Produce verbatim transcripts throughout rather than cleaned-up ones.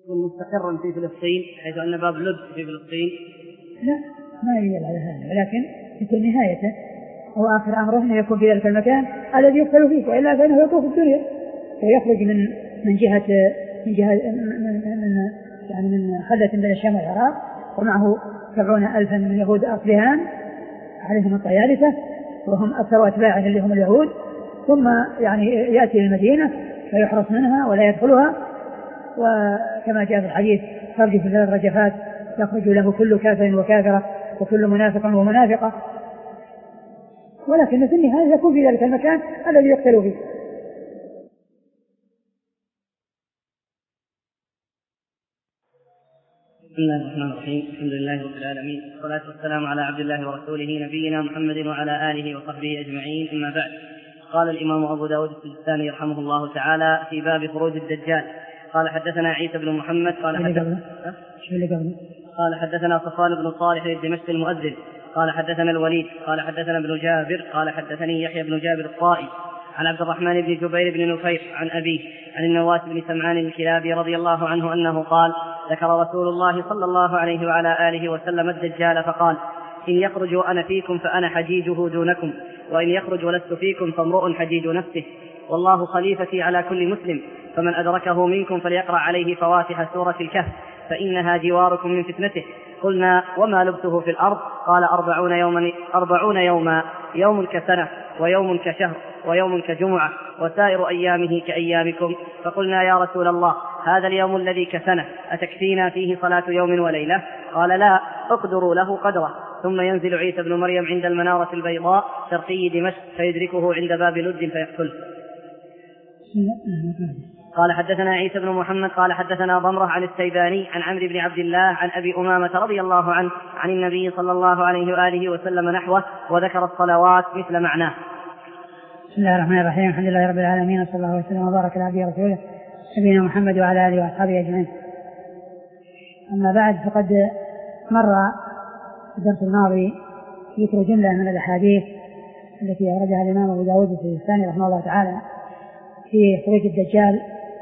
يكون مستقرا في فلسطين حيث أن باب لد في فلسطين؟ لا، ما يدل على هذا، ولكن يكون نهايته وآخر أمره أنه يكون في ذلك المكان الذي يقتل فيه، وإلا فإنه يطوف الدنيا ويخرج من من جهة من جهة من, من يعني من خلة بين الشام والعراق، ومعه سبعون ألفا من يهود أصلهان عليهم الطيالسة وهم أكثر أتباعا اللي هم اليهود، ثم يعني يأتي المدينة فيحرص منها ولا يدخلها، وكما جاء في الحديث خرج في ثلاث رجفات يخرج له كل كافر وكافرة وكل منافق ومنافقة، ولكن في النهاية يكون في ذلك المكان الذي يقتل فيه. بسم الله الرحمن الرحيم. الحمد لله رب العالمين، والصلاة والسلام على عبد الله ورسوله نبينا محمد وعلى آله وصحبه أجمعين، أما بعد. قال الإمام أبو داود السجستاني رحمه الله تعالى في باب خروج الدجال قال حدثنا عيسى بن محمد قال حدثنا قال حدثنا صفوان بن صالح الدمشقي المؤذن قال حدثنا الوليد قال حدثنا ابن جابر قال حدثني يحيى بن جابر الطائي عن عبد الرحمن بن جبير بن نفير عن أبيه عن النواس بن سمعان الكلابي رضي الله عنه أنه قال ذكر رسول الله صلى الله عليه وعلى آله وسلم الدجال فقال إن يخرج أنا فيكم فأنا حجيجه دونكم، وإن يخرج ولست فيكم فامرؤ حجيج نفسه، والله خليفتي على كل مسلم، فمن أدركه منكم فليقرأ عليه فواتح سورة الكهف فإنها جواركم من فتنته. قلنا وما لبثه في الأرض؟ قال أربعون يوما, أربعون يوما يوم كسنة ويوم كشهر ويوم كجمعة وسائر أيامه كأيامكم. فقلنا يا رسول الله هذا اليوم الذي كسنة أتكفينا فيه صلاة يوم وليلة؟ قال لا، اقدروا له قدره. ثم ينزل عيسى بن مريم عند المنارة البيضاء شرقي دمشق فيدركه عند باب لد فيقتله. قال حدثنا عيسى بن محمد قال حدثنا ضمرة عن السيباني عن عمرو بن عبد الله عن أبي أمامة رضي الله عنه عن النبي صلى الله عليه وآله وسلم نحوه وذكر الصلوات مثل معناه. بسم الله الرحمن الرحيم. الحمد لله رب العالمين، صلى الله وسلم وبارك على عبده ورسوله نبينا محمد وعلى آله وأصحابه أجمعين. أما بعد، فقد مر الدرس الماضي ذكر جملة من الأحاديث التي أوردها الإمام أبو داود السجستاني رحمه الله تعالى في خروج الدجال،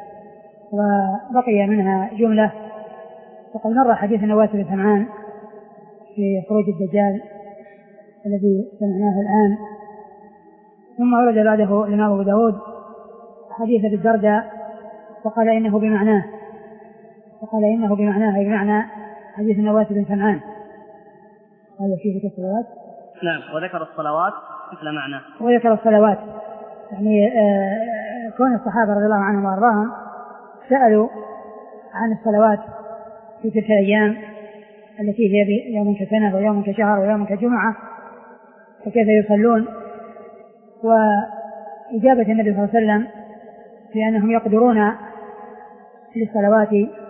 وبقي منها جملة. وقد مر حديث النواس بن سمعان في خروج الدجال الذي سمعناه الآن، ثم ورد بعده الإمام أبو داود حديث أبي الدرداء وقال إنه بمعناه وقال إنه بمعناه أي بمعنى حديث النواس بن سمعان. قال فيه ذكر الصلوات. نعم، وذكر الصلوات مثل معناه. وذكر الصلوات يعني آه كون الصحابة رضي الله عنهم وأرضاهم سألوا عن الصلوات في تلك الأيام التي هي يوم كسنة ويوم كشهر ويوم كجمعة فكيف يصلون، وإجابة النبي صلى الله عليه وسلم بأنهم يقدرون للصلوات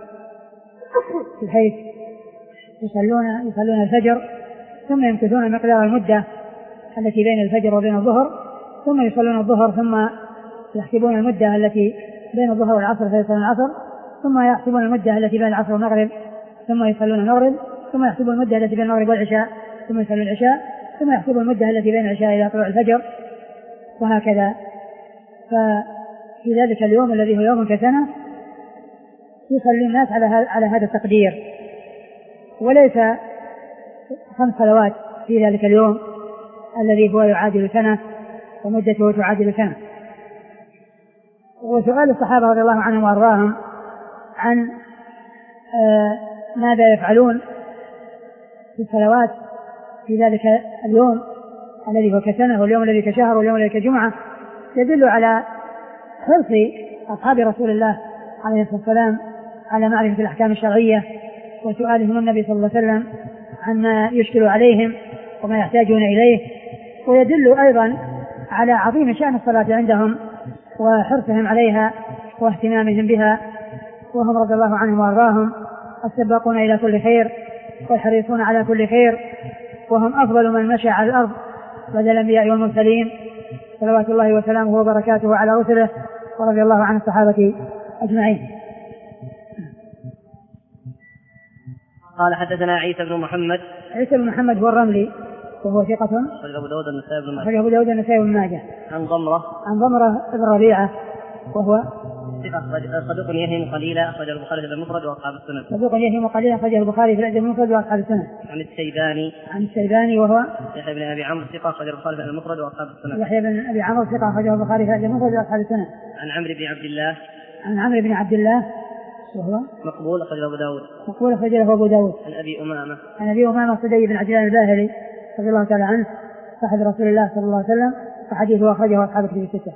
بحيث يصلون يصلون الفجر ثم يمكثون مقدار المدة التي بين الفجر وبين الظهر، ثم يصلون الظهر ثم يحسبون المدة التي بين الظهر والعصر فيصلون العصر، ثم يحسبون المدة التي بين العصر والمغرب ثم يصلون المغرب، ثم يحسبون المدة التي بين المغرب والعشاء ثم يصلون العشاء، ثم يحسبون المدة التي بين العشاء إلى طلوع الفجر، وهكذا. ففي ذلك اليوم الذي هو يوم كسنة يصلي الناس على على هذا التقدير، وليس خمس صلوات في ذلك اليوم الذي هو يعادل سنة ومدته تعادل سنة. وسؤال الصحابة رضي الله عنهم وأرضاهم عن آه ماذا يفعلون في الصلوات في ذلك اليوم الذي هو كسنة واليوم الذي كشهر واليوم الذي كجمعة يدل على حرص أصحاب رسول الله عليه الصلاة والسلام على معرفة الأحكام الشرعية وسؤالهم النبي صلى الله عليه وسلم عما يشكل عليهم وما يحتاجون إليه، ويدل أيضا على عظيم شأن الصلاة عندهم وحرصهم عليها واهتمامهم بها، وهم رضي الله عنهم وارضاهم السباقون إلى كل خير والحريصون على كل خير، وهم أفضل من مشى على الأرض بعد الأنبياء والمرسلين صلوات الله وسلامه وبركاته على رسله، ورضي الله عن الصحابة أجمعين. قال حدثنا عيسى بن محمد. عيسى بن محمد هو الرملي وهو ثقة أخرجه أبو داود النسائي بن ماجه. أخرجه أبو داود النسائي بن ماجه. عن ضمرة. عن ضمرة بن ربيعة وهو صدوق يهم قليلا أخرجه البخاري في المفرد وأصحاب السنن. صدوق يهم قليلا أخرجه البخاري في الأدب المفرد وأصحاب السنن. عن الشيباني عن الشيباني وهو يحيى بن أبي عمرو ثقة أخرجه البخاري في المفرد وأصحاب السنن. يحيى بن أبي عمرو ثقة أخرجه البخاري في الأدب المفرد وأصحاب السنن. عن عمرو بن عبد الله عن عمرو بن عبد الله وهو مقبول أخرجه أبو داود. مقبول أخرجه أبو داود. عن أبي أمامة عن أبي أمامة صدي بن عجلان الباهلي رضي الله تعالى عنه صاحب رسول الله صلى الله عليه وسلم وحديثه أخرجه أصحاب الكتب الستة.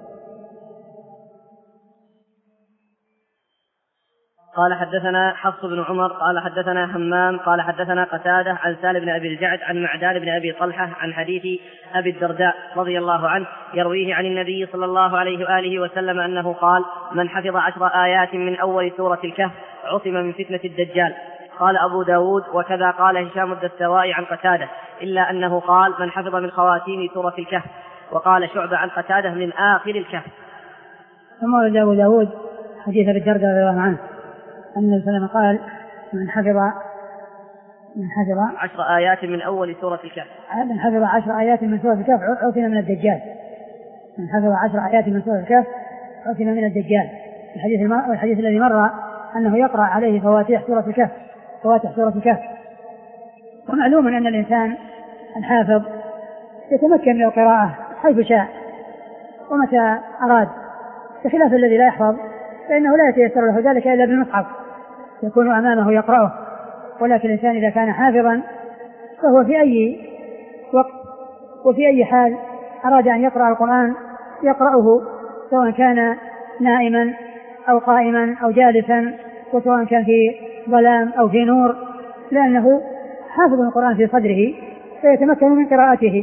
قال حدثنا حفص بن عمر قال حدثنا همام قال حدثنا قتادة عن سالم بن أبي الجعد عن معدان بن أبي طلحة عن حديث أبي الدرداء رضي الله عنه يرويه عن النبي صلى الله عليه وآله وسلم أنه قال: من حفظ عشر آيات من أول سورة الكهف عصم من فتنة الدجال. قال أبو داود: وكذا قال هشام الدستوائي عن قتادة، إلا أنه قال: من حفظ من خواتيم سورة الكهف. وقال شعبة عن قتادة: من آخر الكهف. ثم ورد أبو داود حديث أبي الدرداء رضي الله عنه أن النبي صلى الله عليه وسلم قال: من حفظ من حفظ عشر آيات من أول سورة الكهف من حفظ عشر آيات من سورة الكهف عصم من الدجال. من حفظ عشر آيات من سورة الكهف عصم من الدجال. الحديث المر... الحديث الذي مر أنه يقرأ عليه فواتح سورة الكهف فواتح سورة الكهف. ومعلوم أن الإنسان الحافظ يتمكن من القراءة حيث شاء ومتى أراد، بخلاف الذي لا يحفظ فإنه لا يتيسر له ذلك إلا بالمصحف يكون أمامه يقرأه. ولكن الإنسان إذا كان حافظا فهو في أي وقت وفي أي حال أراد أن يقرأ القرآن يقرأه، سواء كان نائما أو قائما أو جالسا، وسواء كان في ظلام أو في نور، لأنه حافظ القرآن في صدره فيتمكن من قراءته.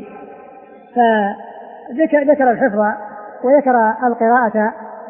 فذكر الحفظ وذكر القراءة.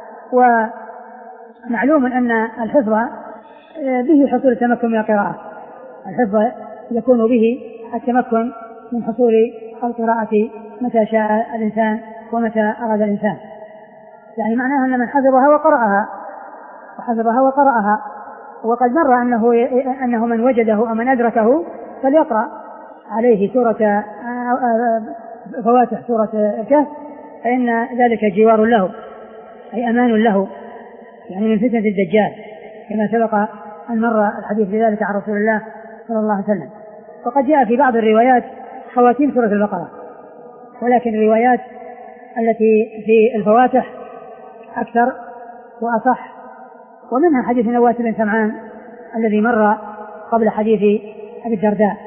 ومعلوم أن الحفظ به حصول التمكن من القراءة، الحفظ يكون به التمكن من حصول القراءة متى شاء الإنسان ومتى أراد الإنسان. يعني معناها أن من حفظها وقرأها وحفظها وقرأها وقد مر أنه, أنه من وجده أو من أدركه فليقرأ عليه سورة فواتح سورة الكهف، فإن ذلك جوار له أي أمان له، يعني من فتنة الدجال، كما سبق أن مر الحديث بذلك عن رسول الله صلى الله عليه وسلم. وقد جاء في بعض الروايات خواتيم سورة البقرة، ولكن الروايات التي في الفواتح أكثر وأصح، ومنها حديث نواس بن سمعان الذي مر قبل حديث أبي الدرداء.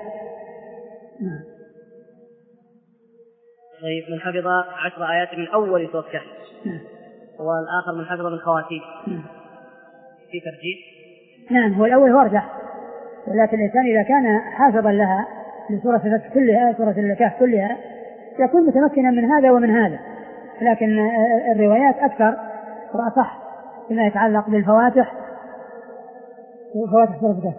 طيب، من حفظ عشر آيات من أول سورة الكهف والآخر من حفظ من خواتيم في ترجيح؟ نعم، هو الأول هو أرجح، ولكن الإنسان إذا كان حافظا لها لسورة الفتح كلها سورة الكهف كلها يكون متمكنا من هذا ومن هذا، لكن الروايات أكثر وأصح فيما يتعلق بالفواتح وفواتح سورة الكهف.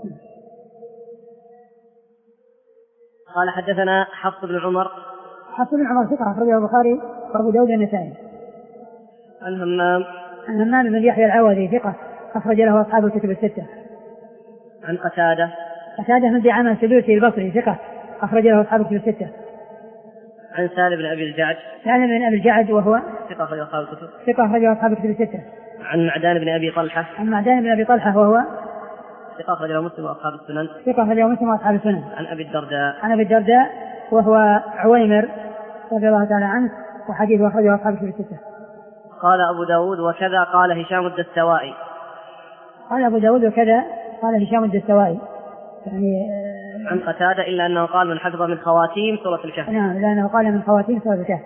قال حدثنا حفص بن عمر. حفص بن عمر ثقة أخرجه البخاري وأبو داود والنسائي. عن همام. عن همام بن يحيى العوذي ثقة أخرج له أصحاب الكتب الستة. عن قتادة. قتادة بن دعامة السدوسي البصري ثقة أخرج له أصحاب الكتب الستة. عن سالم بن أبي الجعد. سالم بن أبي الجعد وهو ثقة أخرج أصحاب الكتب. ثقة أخرج أصحاب الكتب الستة. عن معدان بن أبي طلحة. عن معدان بن أبي طلحة وهو ثقة أخرج مسلم وأصحاب السنن. ثقة أخرج مسلم وأصحاب السنن. عن أبي الدرداء. عن أبي الدرداء وهو عويمر رضي الله تعالى عنه وحديثه أخرجه أصحاب الكتب الستة. قال أبو داود: وكذا قال هشام الدستوائي. قال أبو داود: وكذا قال هشام الدستوائي، يعني عن قتادة، إلا أنه قال: من حفظ من خواتيم سورة الكهف. نعم، لأنه قال من خواتيم سورة الكهف.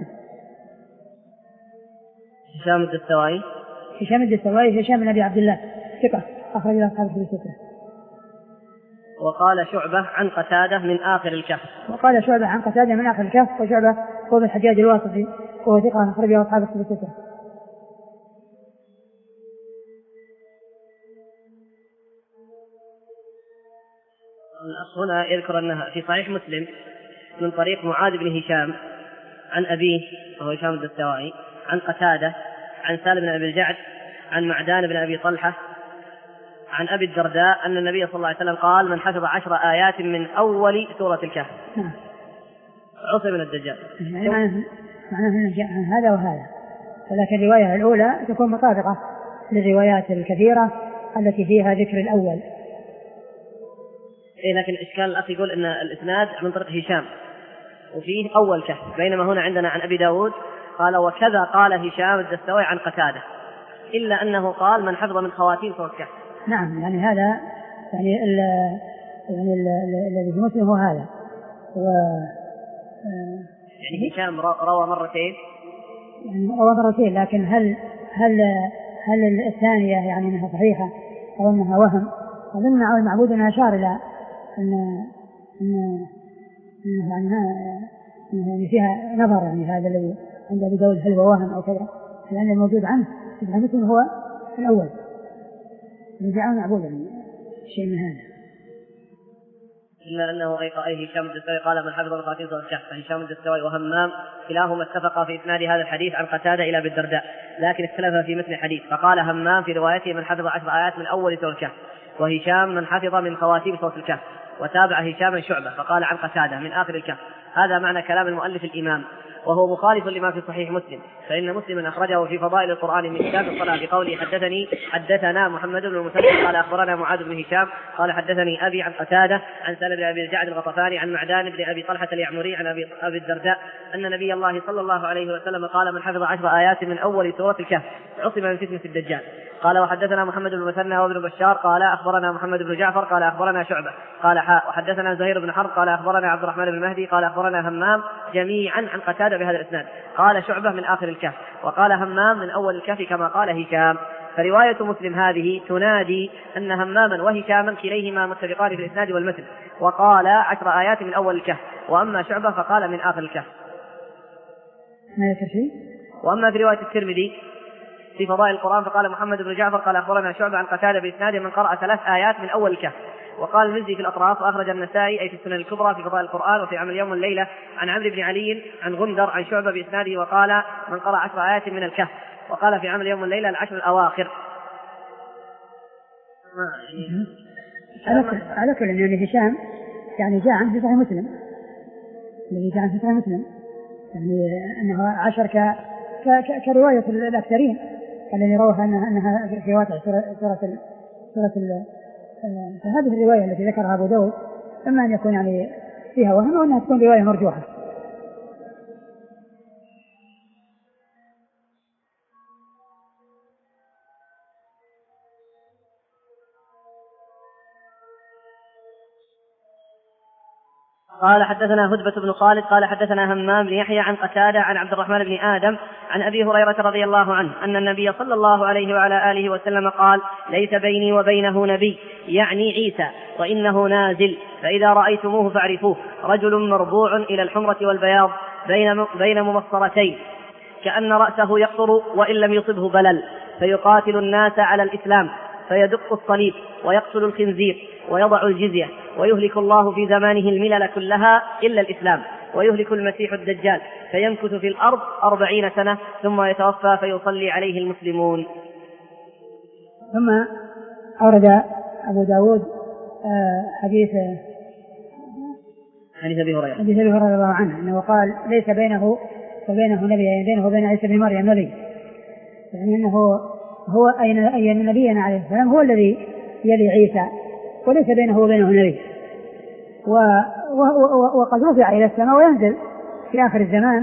هشام الدستوائي. هشام الدستوائي هشام بن أبي عبد الله ثقة أخرج له أصحاب الكتب الستة. وقال شعبة عن قتادة: من آخر الكهف. وقال شعبة عن قتادة: من آخر الكهف. وشعبة هو بن حجاج الواسطي وهو ثقة أخرج له أصحاب الكتب الستة. الأصل هنا يذكر أنها في صحيح مسلم من طريق معاذ بن هشام عن أبيه وهو هشام الدستوائي عن قتادة عن سالم بن أبي الجعد عن معدان بن أبي طلحة عن أبي الدرداء أن النبي صلى الله عليه وسلم قال: من حفظ عشر آيات من أول سورة الكهف عصم من الدجال. يعني معناه أنه جاء عن هذا وهذا، ولكن الرواية الأولى تكون مطابقة للروايات الكثيرة التي فيها ذكر الأول. إيه لكن الإشكال الأخ يقول أن الإسناد من طريق هشام وفيه أول كهف، بينما هنا عندنا عن أبي داود قال وكذا قال هشام الدستوائي عن قتادة، إلا أنه قال من حفظ من خواتيم سورة الكهف. نعم يعني هذا يعني ال يعني الذي في مسلم هو هذا و يعني هشام روى مرتين يعني روى مرتين، لكن هل هل هل الثانية يعني أنها صحيحة أو أنها وهم؟ أظن المعبود أنها أشار إلى أن أن يعني يعني فيها نظر، يعني هذا الذي عند أبي داود هل هو وهم أو كذا، لأن الموجود عنه في مسلم هو الأول رجع معبود يعني شيء من هذا. إلا أنه أي هشام الدستوائي قال من حفظ الخواتيم سورة الكهف، فهشام الدستوائي وهمام كلاهما اتفقا في إسناد هذا الحديث عن قتادة إلى أبي الدرداء، لكن اختلف في مثل الحديث، فقال همام في روايته من حفظ عشر آيات من أول سورة الكهف، وهشام من حفظ من خواتيم سورة الكهف، وتابع هشام شعبة فقال عن قتادة من آخر الكهف. هذا معنى كلام المؤلف الإمام، وهو مخالف لما في صحيح مسلم، فإن مسلما أخرجه في فضائل القرآن من كتاب الصلاة بقوله حدثني حدثنا محمد بن المثنى قال أخبرنا معاذ بن هشام قال حدثني أبي عن قتادة عن سالم بن أبي الجعد الغطفاني عن معدان بن أبي طلحة اليعمري عن أبي, أبي الدرداء أن نبي الله صلى الله عليه وسلم قال من حفظ عشر آيات من أول سورة الكهف عصم من فتنة الدجال. قال وحدثنا محمد بن المثنى وابن بشار قال أخبرنا محمد بن جعفر قال أخبرنا شعبة قال حاء وحدثنا زهير بن حرب قال أخبرنا عبد الرحمن بن مهدي قال أخبرنا همام جميعا عن قتادة بهذا الإسناد. قال شعبة من آخر الكهف وقال همام من أول الكهف كما قال هشام. فرواية مسلم هذه تنادي أن هماما وهشاما كليهما متفقان في الإسناد والمتن، وقال عشر آيات من أول الكهف، وأما شعبة فقال من آخر الكهف. وأما في رواية الترمذي في فضائل القرآن فقال محمد بن جعفر قال أخبرنا شعبة عن قتادة بإسناد من قرأ ثلاث آيات من أول الكهف. وقال المزي في الأطراف وأخرج النسائي أي في السنن الكبرى في فضائل القرآن وفي عمل يوم والليلة عن عمرو بن علي عن غندر عن شعبة بإسناده وقال من قرأ عشر آيات من الكهف. وقال في عمل يوم والليلة العشر الأواخر. على كل يعني هشام يعني جاء عن صحيح مسلم الذي جاء عن صحيح مسلم يعني أنه عشر ك... ك... كرواية الأكثرين الذي روها أنها, أنها في واقع سورة سورة سورة فهذه الرواية التي ذكرها أبو داود إما أن يكون يعني فيها وهم أو أنها تكون رواية مرجوحة. قال حدثنا هدبة بن خالد قال حدثنا همام بن يحيى عن قتادة عن عبد الرحمن بن آدم عن أبي هريرة رضي الله عنه أن النبي صلى الله عليه وعلى آله وسلم قال ليس بيني وبينه نبي يعني عيسى وإنه نازل فإذا رأيتموه فاعرفوه رجل مربوع إلى الحمرة والبياض بين بين ممصرتين كأن رأسه يقطر وإن لم يصبه بلل فيقاتل الناس على الإسلام فيدق الصليب ويقتل الخنزير ويضع الجزية ويهلك الله في زمانه الملل كلها إلا الإسلام ويهلك المسيح الدجال فيمكث في الأرض أربعين سنة ثم يتوفى فيصلي عليه المسلمون. ثم أورد أبو داود حديث حديث أبي هريرة حديث أبي هريرة رضي الله عنه أنه قال ليس بينه وبينه نبي يعني بينه وبين عيسى بن مريم نبي يعني أنه هو أي أن نبينا عليه السلام هو الذي يلي عيسى وليس بينه وبينه نبي وقد رفع إلى السماء وينزل في آخر الزمان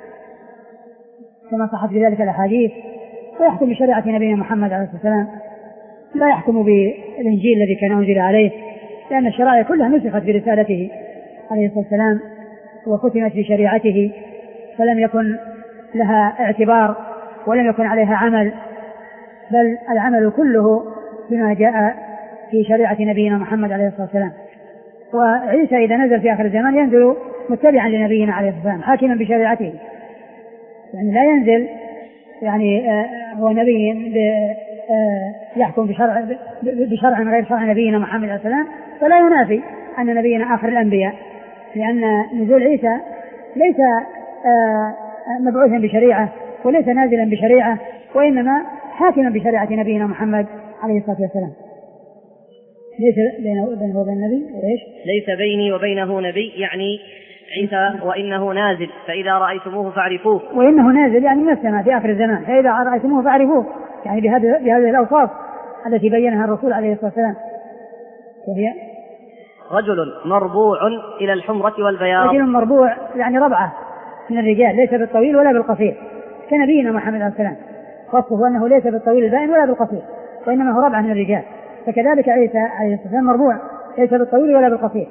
كما صحت في ذلك الأحاديث ويحكم بشريعة نبينا محمد عليه الصلاة والسلام لا يحكم بالإنجيل الذي كان أنزل عليه لأن الشرائع كلها نسخت برسالته عليه الصلاة والسلام وختمت بشريعته فلم يكن لها اعتبار ولم يكن عليها عمل بل العمل كله بما جاء في شريعة نبينا محمد عليه الصلاة والسلام. وعيسى إذا نزل في آخر الزمان ينزل متبعا لنبينا عليه الصلاة والسلام حاكما بشريعته يعني لا ينزل يعني آه هو نبي آه يحكم بشرع, بشرع غير شرع نبينا محمد عليه الصلاة والسلام فلا ينافي أن نبينا آخر الأنبياء لأن نزول عيسى ليس آه مبعوثا بشريعة وليس نازلا بشريعة وإنما حاكما بشريعة نبينا محمد عليه الصلاة والسلام. ليس بينه وبين النبي إيش؟ ليس بيني وبينه نبي يعني عيسى وإنه نازل فإذا رأيتموه فاعرفوه وإنه نازل يعني من السماء في آخر الزمان فإذا رأيتموه فاعرفوه يعني بهذه بهذه الأوصاف التي بينها الرسول عليه الصلاة والسلام. وهي رجل مربوع إلى الحمرة والبياض. رجل مربوع يعني ربعة من الرجال، ليس بالطويل ولا بالقصير، كنبينا محمد عليه السلام وصفه أنه ليس بالطويل البائن ولا بالقصير، وإنما هو ربعة من الرجال. فكذلك عيسى عليه الصلاة والسلام مربوع، ليس بالطويل ولا بالقصير.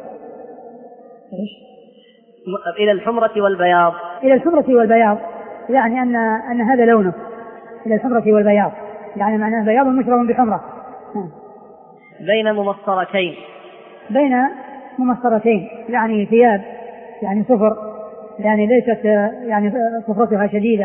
إلى الحمرة والبياض. إلى الحمرة والبياض يعني أن أن هذا لونه إلى الحمرة والبياض، يعني معناه بياض مشرب بحمرة. بين ممصرتين. بين ممصرتين يعني ثياب يعني صفر، يعني ليست يعني صفرتها شديدة.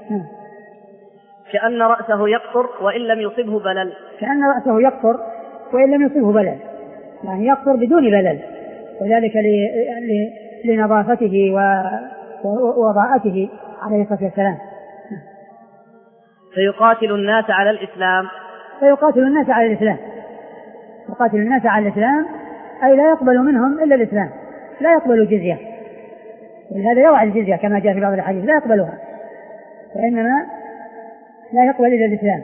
كأن رأسه يقطر وإن لم يصبه بلل. كأن رأسه يقطر وإن لم يصبه بلل، يعني يقطر بدون بلل، وذلك لنظافته ووضاءته عليه الصلاة والسلام. فيقاتل الناس على الإسلام. فيقاتل الناس على الإسلام. يقاتل الناس على الإسلام أي لا يقبل منهم إلا الإسلام، لا يقبل الجزية، ولهذا يوعى الجزية كما جاء في بعض الحديث لا يقبلها، وإنما لا يقبل إلا الإسلام.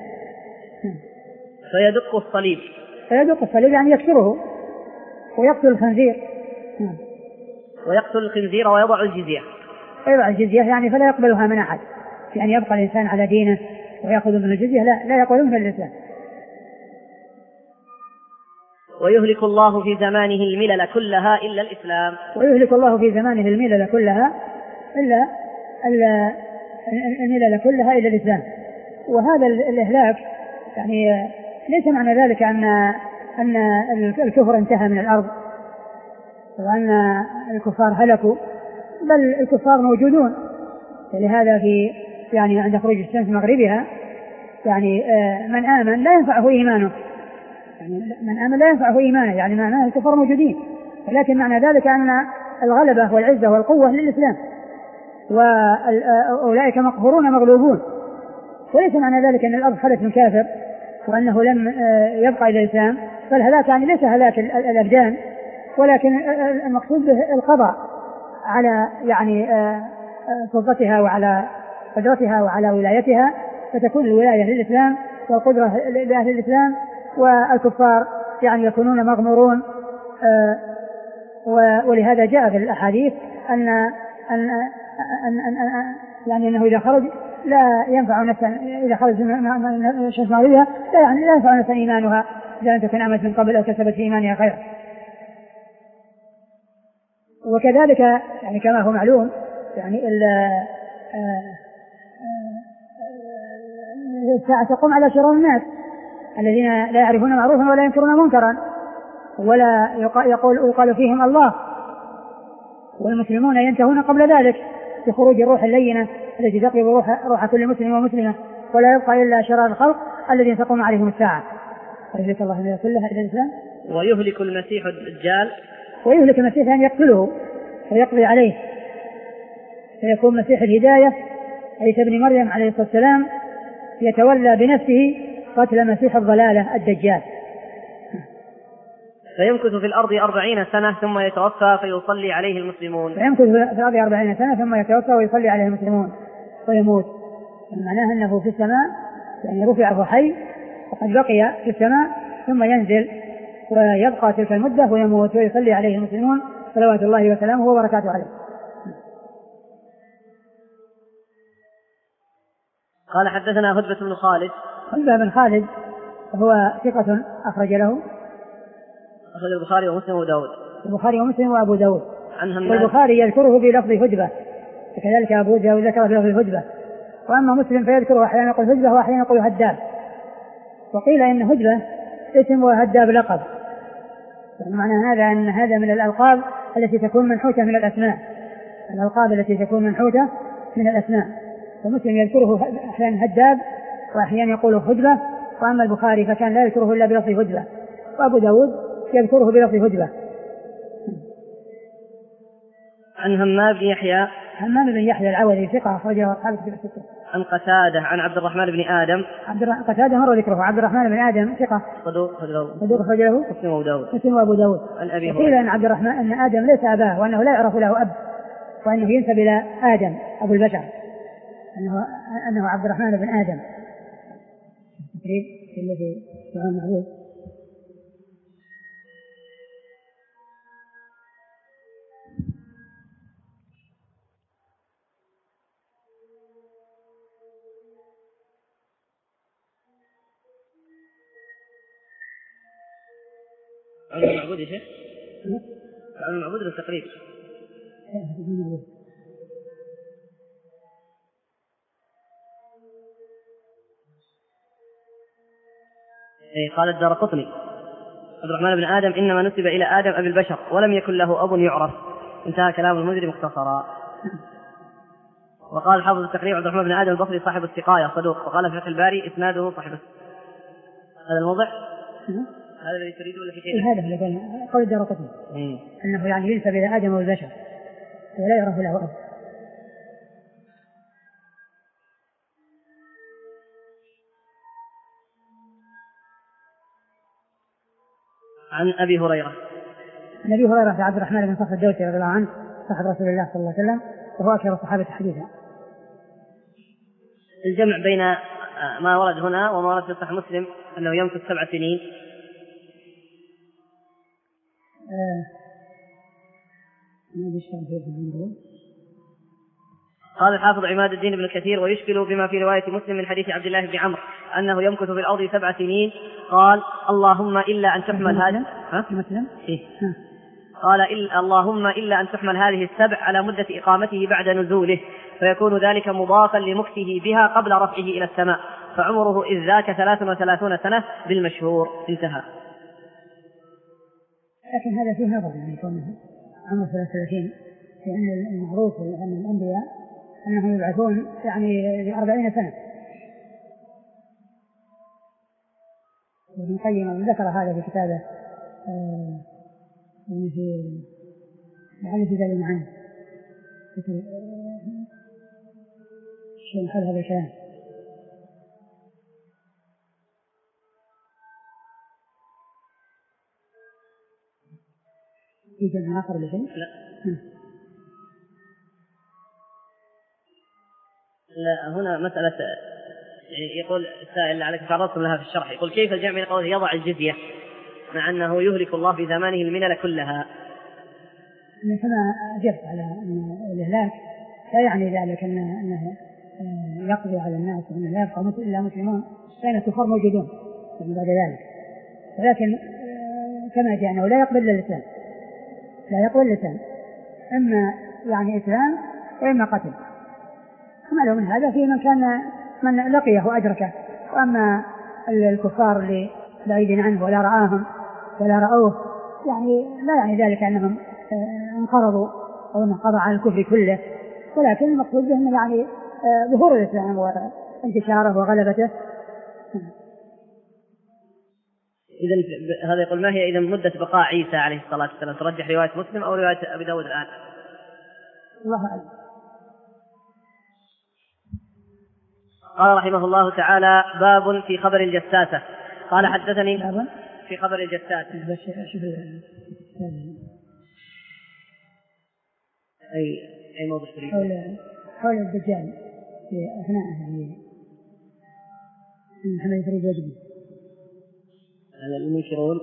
فيدق الصليب. فيدق الصليب يعني يكسره ويقتل الخنزير. ويقتل الخنزير ويضع الجزية. ويضع الجزية يعني فلا يقبلها من أحد، يعني يبقى الإنسان على دينه ويأخذ من الجزية، لا لا يقبل من الإسلام. ويهلك الله في زمانه الملل كلها إلا الإسلام. ويهلك الله في زمانه الملل كلها إلا الملل كلها إلا الإسلام. وهذا الإهلاك يعني ليس معنى ذلك أن أن الكفر انتهى من الأرض وأن الكفار هلكوا، بل الكفار موجودون. لهذا في يعني عند خروج الشمس مغربها يعني من آمن لا ينفعه إيمانه، يعني من آمن لا ينفعه إيمانه، يعني معناه الكفار موجودين، ولكن معنى ذلك أن الغلبة والعزة والقوة للإسلام، وأولئك مقهورون مغلوبون. وليس معنى ذلك أن الأرض خلت من كافر وأنه لم يبقى إلى الإسلام، فالهلاك يعني ليس هلاك الأبدان، ولكن المقصود به القضاء على يعني سلطتها وعلى قدرتها وعلى ولايتها، فتكون الولاية للإسلام والقدرة لأهل الإسلام، والكفار يعني يكونون مغمورون. ولهذا جاء في الأحاديث أن أن أن أن يعني أنه إذا خرج لا ينفع نفسا، إذا خرج الشمس مغربها لا يعني لا ينفع نفسا إيمانها إذا لم تكن عملت من قبل أو كسبت في إيمانها خيرا. وكذلك يعني كما هو معلوم يعني الساعة تقوم على شرار الناس الذين لا يعرفون معروفا ولا ينكرون منكرا ولا يقول يقال فيهم الله، والمسلمون ينتهون قبل ذلك بخروج الروح اللينة التي تقلب روح, روح كل مسلم ومسلمة، ولا يبقى إلا شرار الخلق الذين تقوم عليهم الساعة. ويهلك الله من كلها إلى الإسلام. ويهلك المسيح الدجال. ويهلك المسيح أن يقتله ويقضي عليه، فيكون مسيح الهداية عيسى ابن مريم عليه الصلاة والسلام يتولى بنفسه قتل مسيح الضلالة الدجال. فيمكث في الأرض أربعين سنة ثم يتوفى فيصلي عليه المسلمون. فيمكث في الأرض أربعين سنة ثم يتوفى ويصلي عليه المسلمون ويموت. معناه أنه في السماء يعني رفعه حي وقد بقي في السماء ثم ينزل ويبقى تلك المدة ويموت ويصلي عليه المسلمون صلوات الله وسلامه وبركاته عليه. قال حدثنا هدبة بن خالد. هدبة بن خالد هو ثقة أخرج له أخرج البخاري ومسلم وأبو داود. البخاري ومسلم وأبو داود. والبخاري يذكره بلفظ هدبة، وكذلك أبو داود ذكر بلفظ هدبة، وأما مسلم فيذكره أحيانا يقول هدبة وأحيانا يقول هداب. وقيل إن هدبة اسم وهداب لقب، معنى هذا أن هذا من الألقاب التي تكون منحوتة من الأسماء، الألقاب التي تكون منحوتة من الأسماء. ومسلم يذكره أحيانا هداب وأحيانا يقول هدبة، وأما البخاري فكان لا يذكره إلا بلفظ هدبة، وأبو داود يذكره بلفظ هدبة. عن همام بن يحيى. همام بن يحيى العوذي ثقة أخرجه أصحاب الكتب الستة. عن قتادة عن عبد الرحمن بن آدم. عبد قتادة مر ذكره. عبد الرحمن بن آدم ثقة صدوق صدوق أخرجه مسلم وأبو داود. مسلم وأبو داود. عن أبي هريرة. قيل أن عبد الرحمن أن آدم ليس أباه، وأنه لا يعرف له أب، وأنه ينسب إلى آدم أبو البشر، أنه أنه عبد الرحمن بن آدم. التقريب الذي دعاء المعبود. دعاء المعبود يا شيخ؟ دعاء المعبود للتقريب. قال الدارقطني عبد الرحمن بن آدم إنما نسب إلى آدم أبي البشر ولم يكن له أب يعرف. انتهى كلام المنذري مختصرا. وقال حافظ التقريب عبد الرحمن بن آدم البصري صاحب السقاية صدوق. وقال في فتح الباري إسناده صاحب. هذا الموضع هذا الذي تريده ولا في شيء؟ هذا اللي قال قول الدارقطني أنه يعني ينسب إلى آدم والبشر ولا يعرف له أب. عن أبي هريرة عن أبي هريرة عبد الرحمن بن صخر الدوسي رضي الله عنه صاحب رسول الله صلى الله عليه وسلم وهو أكثر الصحابة حديثا. الجمع بين ما ورد هنا وما ورد في صحيح مسلم أنه يمكث سبع سنين. آه. قال الحافظ عماد الدين بن كثير ويشكل بما في رواية مسلم من حديث عبد الله بن عمرو أنه يمكث في الأرض سبع سنين. قال اللهم إلا أن تحمل هذه إيه؟ قال إلا اللهم إلا أن تحمل هذه السبع على مدة إقامته بعد نزوله فيكون ذلك مضافا لمكثه بها قبل رفعه إلى السماء فعمره إذ ذاك ثلاث وثلاثون سنة بالمشهور. انتهى. لكن هذا فيه نظر يعني يكون عمره ثلاث وثلاثين لأن المعروف عن الأنبياء أنهم يبعثون يعني لأربعين سنة. وابن القيم ذكر هذا في كتابه آه في لعل في ذلك عنه شيء حول هذا الكلام. في جمع آخر لشيء؟ لا. لا هنا مسألة يقول السائل عليك تعرضتم لها في الشرح يقول كيف الجمع بين قوله يضع الجزية مع أنه يهلك الله في زمانه الملل كلها. كما أجبت على أن الإهلاك لا يعني ذلك أن أنه يقضي على الناس وأنه لا يبقى إلا مسلمون كان الكفار موجودون بعد ذلك ولكن كما جاء أنه لا يقبل الإسلام لا يقبل الإسلام إما يعني إسلام وإما قتل. كما لو من هذا في من كان من لقيه وأدركه. وأما الكفار اللي بعيدين عنه ولا رآهم ولا رأوه يعني لا يعني ذلك أنهم انقرضوا أو انقضوا على الكفر كله ولكن المقصود بهم يعني ظهور الإسلام وانتشاره وغلبته. إذن هذا يقول ما هي إذا مدة بقاء عيسى عليه الصلاة والسلام ترجح رواية مسلم أو رواية أبي داود الآن؟ الله أعلم. قال رحمه الله تعالى باب في خبر الجساسة. قال حدثني باب في خبر الجساسة أي أي موضوع حول حول الدجال في أثناء يعني محمد فريد وجبي المنكرون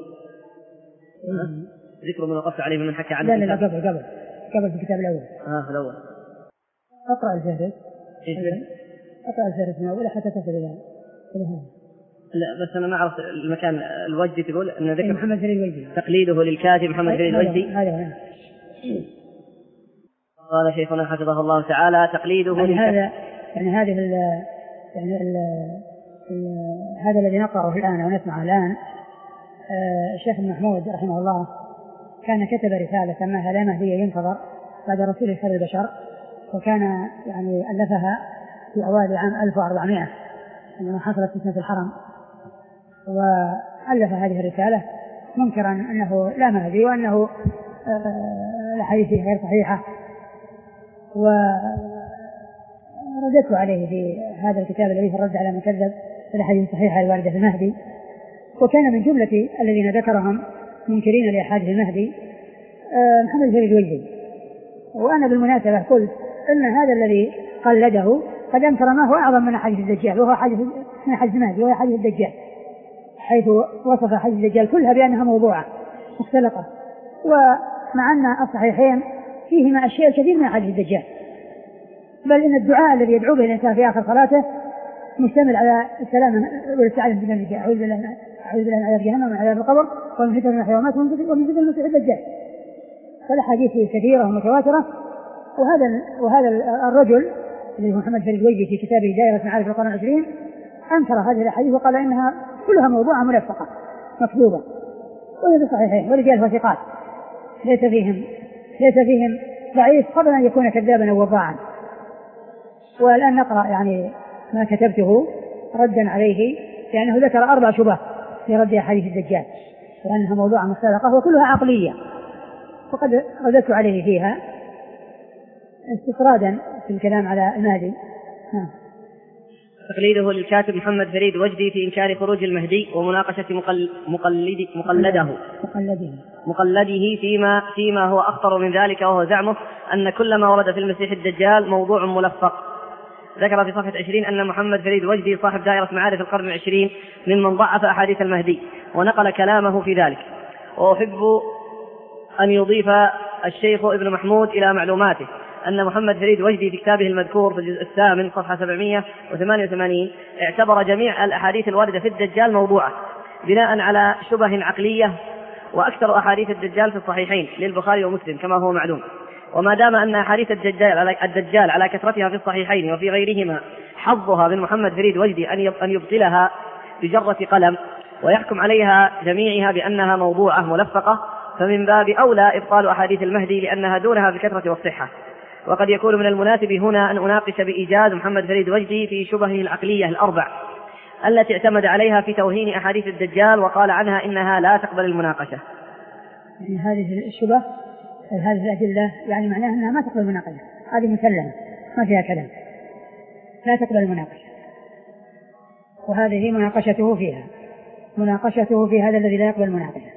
ذكر من وقفت عليه من حكى عنه. لا لا قبل قبل قبل في الكتاب الأول. آه في الأول. أقرأ الفهرس. إيه أقرأ الفهرس من أول حتى تصل إلى إلى هذا. لا بس أنا ما أعرف المكان الوجدي تقول أن ذكر محمد فريد الوجدي تقليده للكاتب محمد فريد الوجدي. هذا قال شيخنا حفظه الله تعالى تقليده يعني هذا يعني هذه ال يعني ال هذا الذي نقرأه الآن ونسمعه الآن آه الشيخ محمود رحمه الله كان كتب رسالة سماها لا مهدي ينتظر بعد رسول خير البشر وكان يعني ألفها في أوائل عام ألف وأربعمائة عندما حصلت فتنة الحرم وألف هذه الرسالة منكرا أنه لا مهدي وأنه آه الحديث غير صحيحة ورددت عليه في هذا الكتاب الذي الرد على من كذب الأحاديث الصحيحة الواردة في المهدي. وكان من جملة الذين ذكرهم منكرين لأحاديث المهدي محمد فريد الوجدي. وأنا بالمناسبة قلت أن هذا الذي قلده قد أنكر ما هو أعظم من حديث الدجال، وهو حديث من حديث المهدي، وهو حديث الدجال، حيث وصف حديث الدجال كلها بأنها موضوعة مختلقة. ومع أن الصحيحين فيهما أشياء كثير من حديث الدجال، بل إن الدعاء الذي يدعو به الإنسان في آخر صلاته مشتمل على السلام والاستعاذة من الدجال، أعوذ بالله من عذاب جهنم ومن عذاب القبر ومن فتنة المحيا والممات ومن فتنة المسيح الدجال. فالأحاديث كثيرة ومتواترة. وهذا وهذا الرجل اللي هو محمد فريد وجدي في كتابه دائرة معارف القرن العشرين أنكر هذه الأحاديث وقال إنها كلها موضوعة ملفقة مكذوبة، وهي صحيحين ورجال وثقات ليس فيهم ليس فيهم ضعيف قبل أن يكون كذابا أو وضاعا. والآن نقرأ يعني ما كتبته ردا عليه، لأنه يعني ذكر أربع شبه في رد أحاديث الدجال لأنها موضوعة مختلقة وكلها عقلية، وقد رددت عليه فيها استطرادا في الكلام على المهدي. تقليده للكاتب محمد فريد وجدي في إنكار خروج المهدي ومناقشة مقل مقلد مقلده مقلده, مقلده فيما, فيما هو أخطر من ذلك، وهو زعمه أن كل ما ورد في المسيح الدجال موضوع ملفق. ذكر في صفحة عشرين أن محمد فريد وجدي صاحب دائرة معارف القرن العشرين ممن ضعف أحاديث المهدي ونقل كلامه في ذلك. وأحب أن يضيف الشيخ ابن محمود إلى معلوماته أن محمد فريد وجدي في كتابه المذكور في الجزء الثامن صفحة سبعمائة وثمانية وثمانين اعتبر جميع الأحاديث الواردة في الدجال موضوعة بناء على شبه عقلية، وأكثر أحاديث الدجال في الصحيحين للبخاري ومسلم كما هو معلوم. وما دام أن أحاديث الدجال, الدجال على كثرتها في الصحيحين وفي غيرهما حظها من محمد فريد وجدي أن يبطلها بجرة قلم ويحكم عليها جميعها بأنها موضوعة ملفقة، فمن باب أولى إبطال أحاديث المهدي لأنها دونها بالكثرة والصحة. وقد يكون من المناسب هنا أن أناقش بإيجاز محمد فريد وجدي في شبهه العقلية الأربع التي اعتمد عليها في توهين أحاديث الدجال وقال عنها إنها لا تقبل المناقشة. يعني هذه الشبه هذه الأدلة يعني معناها أنها ما تقبل المناقشة، هذه مسلمة ما فيها كلام، لا تقبل المناقشة، وهذه مناقشته فيها مناقشته في هذا الذي لا يقبل المناقشة.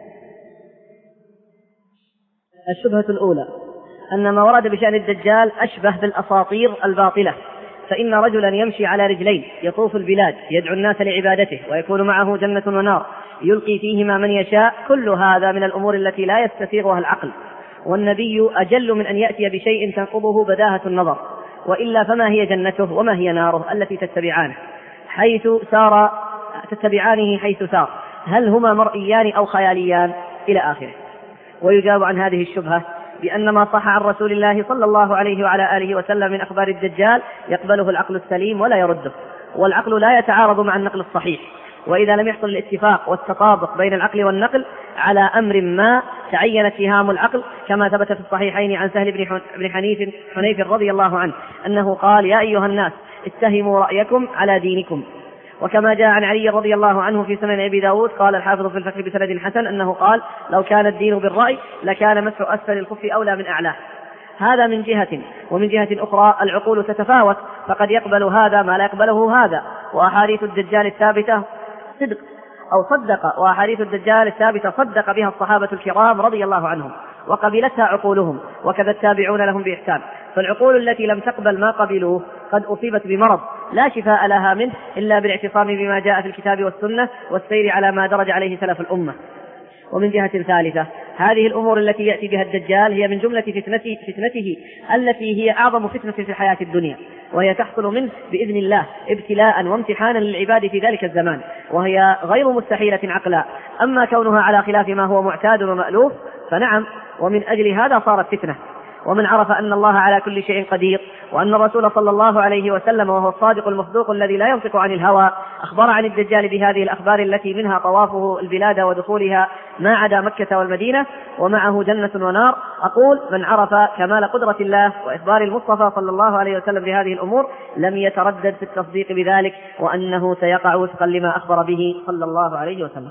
الشبهة الأولى أن ما ورد بشأن الدجال أشبه بالأساطير الباطلة، فإن رجلا يمشي على رجلين يطوف البلاد يدعو الناس لعبادته ويكون معه جنة ونار يلقي فيهما من يشاء، كل هذا من الأمور التي لا يستسيغها العقل، والنبي أجل من أن يأتي بشيء تنقضه بداهة النظر، وإلا فما هي جنته وما هي ناره التي تتبعانه حيث سار تتبعانه حيث سار؟ هل هما مرئيان أو خياليان؟ إلى آخره. ويجاب عن هذه الشبهة بأن ما صح عن رسول الله صلى الله عليه وعلى آله وسلم من أخبار الدجال يقبله العقل السليم ولا يرده، والعقل لا يتعارض مع النقل الصحيح، وإذا لم يحصل الاتفاق والتطابق بين العقل والنقل على أمر ما تعين اتهام العقل، كما ثبت في الصحيحين عن سهل بن حنيف حنيف رضي الله عنه أنه قال: يا أيها الناس اتهموا رأيكم على دينكم. وكما جاء عن علي رضي الله عنه في سنن أبي داود قال الحافظ في الفتح بسند حسن أنه قال: لو كان الدين بالرأي لكان مسح أسفل الخف أولى من أعلاه. هذا من جهة، ومن جهة أخرى العقول تتفاوت، فقد يقبل هذا ما لا يقبله هذا، وأحاديث الدجال الثابتة صدق أو صدق وأحاديث الدجال الثابتة صدق بها الصحابة الكرام رضي الله عنهم وقبلتها عقولهم، وكذا التابعون لهم بإحسان. فالعقول التي لم تقبل ما قبلوه قد أصيبت بمرض لا شفاء لها منه إلا بالاعتصام بما جاء في الكتاب والسنة والسير على ما درج عليه سلف الأمة. ومن جهة ثالثة، هذه الأمور التي يأتي بها الدجال هي من جملة فتنته, فتنته التي هي أعظم فتنة في الحياة الدنيا، وهي تحصل منه بإذن الله ابتلاء وامتحانا للعباد في ذلك الزمان، وهي غير مستحيلة عقلا. أما كونها على خلاف ما هو معتاد ومألوف فنعم، ومن أجل هذا صارت فتنة. ومن عرف أن الله على كل شيء قدير، وأن الرسول صلى الله عليه وسلم وهو الصادق المصدوق الذي لا ينطق عن الهوى أخبر عن الدجال بهذه الأخبار التي منها طوافه البلاد ودخولها ما عدا مكة والمدينة ومعه جنة ونار، أقول: من عرف كمال قدرة الله وإخبار المصطفى صلى الله عليه وسلم بهذه الأمور لم يتردد في التصديق بذلك، وأنه سيقع وفقا لما أخبر به صلى الله عليه وسلم.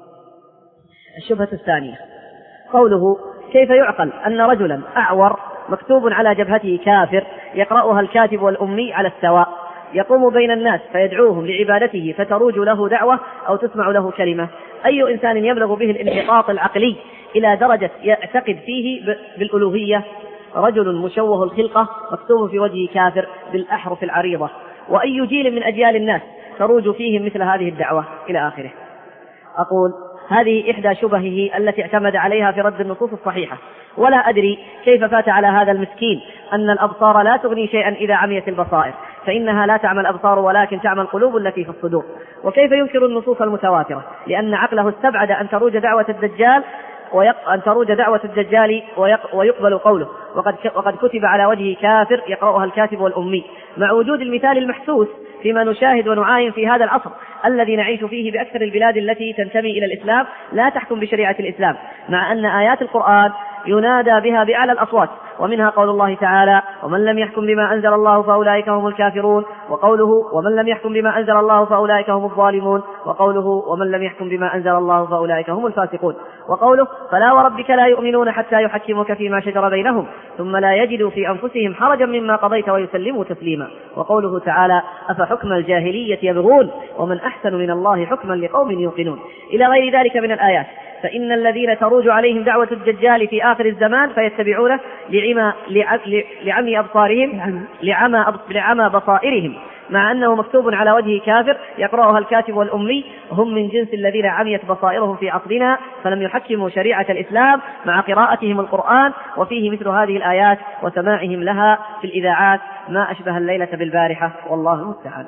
الشبهة الثانية قوله: كيف يعقل أن رجلا أعور مكتوب على جبهته كافر يقرأها الكاتب والأمي على السواء يقوم بين الناس فيدعوهم لعبادته فتروج له دعوة أو تسمع له كلمة؟ أي إنسان يبلغ به الانحطاط العقلي إلى درجة يعتقد فيه بالألوهية؟ رجل مشوه الخلقة مكتوب في وجهه كافر بالأحرف العريضة وأي جيل من أجيال الناس تروج فيهم مثل هذه الدعوة إلى آخره. أقول هذه إحدى شبهه التي اعتمد عليها في رد النصوص الصحيحة، ولا أدري كيف فات على هذا المسكين أن الأبصار لا تغني شيئا إذا عميت البصائر، فإنها لا تعمى الأبصار ولكن تعمى القلوب التي في الصدور. وكيف ينكر النصوص المتواترة لأن عقله استبعد أن تروج دعوة الدجال ويق... أن تروج دعوة الدجال ويق... ويقبل قوله، وقد... ك... وقد كتب على وجه كافر يقرأها الكاتب والأمي، مع وجود المثال المحسوس فيما نشاهد ونعاين في هذا العصر الذي نعيش فيه بأكثر البلاد التي تنتمي إلى الإسلام لا تحكم بشريعة الإسلام، مع أن آيات القرآن ينادى بها بأعلى الأصوات، ومنها قول الله تعالى: ومن لم يحكم بما أنزل الله فأولئك هم الكافرون، وقوله: ومن لم يحكم بما أنزل الله فأولئك هم الظالمون، وقوله: ومن لم يحكم بما أنزل الله فأولئك هم الفاسقون، وقوله: فلا وربك لا يؤمنون حتى يحكموك فيما شجر بينهم ثم لا يجدوا في أنفسهم حرجا مما قضيت ويسلموا تسليما، وقوله تعالى: أفحكم الجاهلية يبغون ومن أحسن من الله حكما لقوم يوقنون، إلى غير ذلك من الآيات. فإن الذين تروج عليهم دعوة الدجال في آخر الزمان فيتبعونه لعمى, لعمي أبصارهم لعمى, لعمى بصائرهم، مع أنه مكتوب على وجه كافر يقرأها الكاتب والأمي، هم من جنس الذين عميت بصائرهم في عصرنا فلم يحكموا شريعة الإسلام مع قراءتهم القرآن وفيه مثل هذه الآيات وسماعهم لها في الإذاعات ما أشبه الليلة بالبارحة، والله المستعان.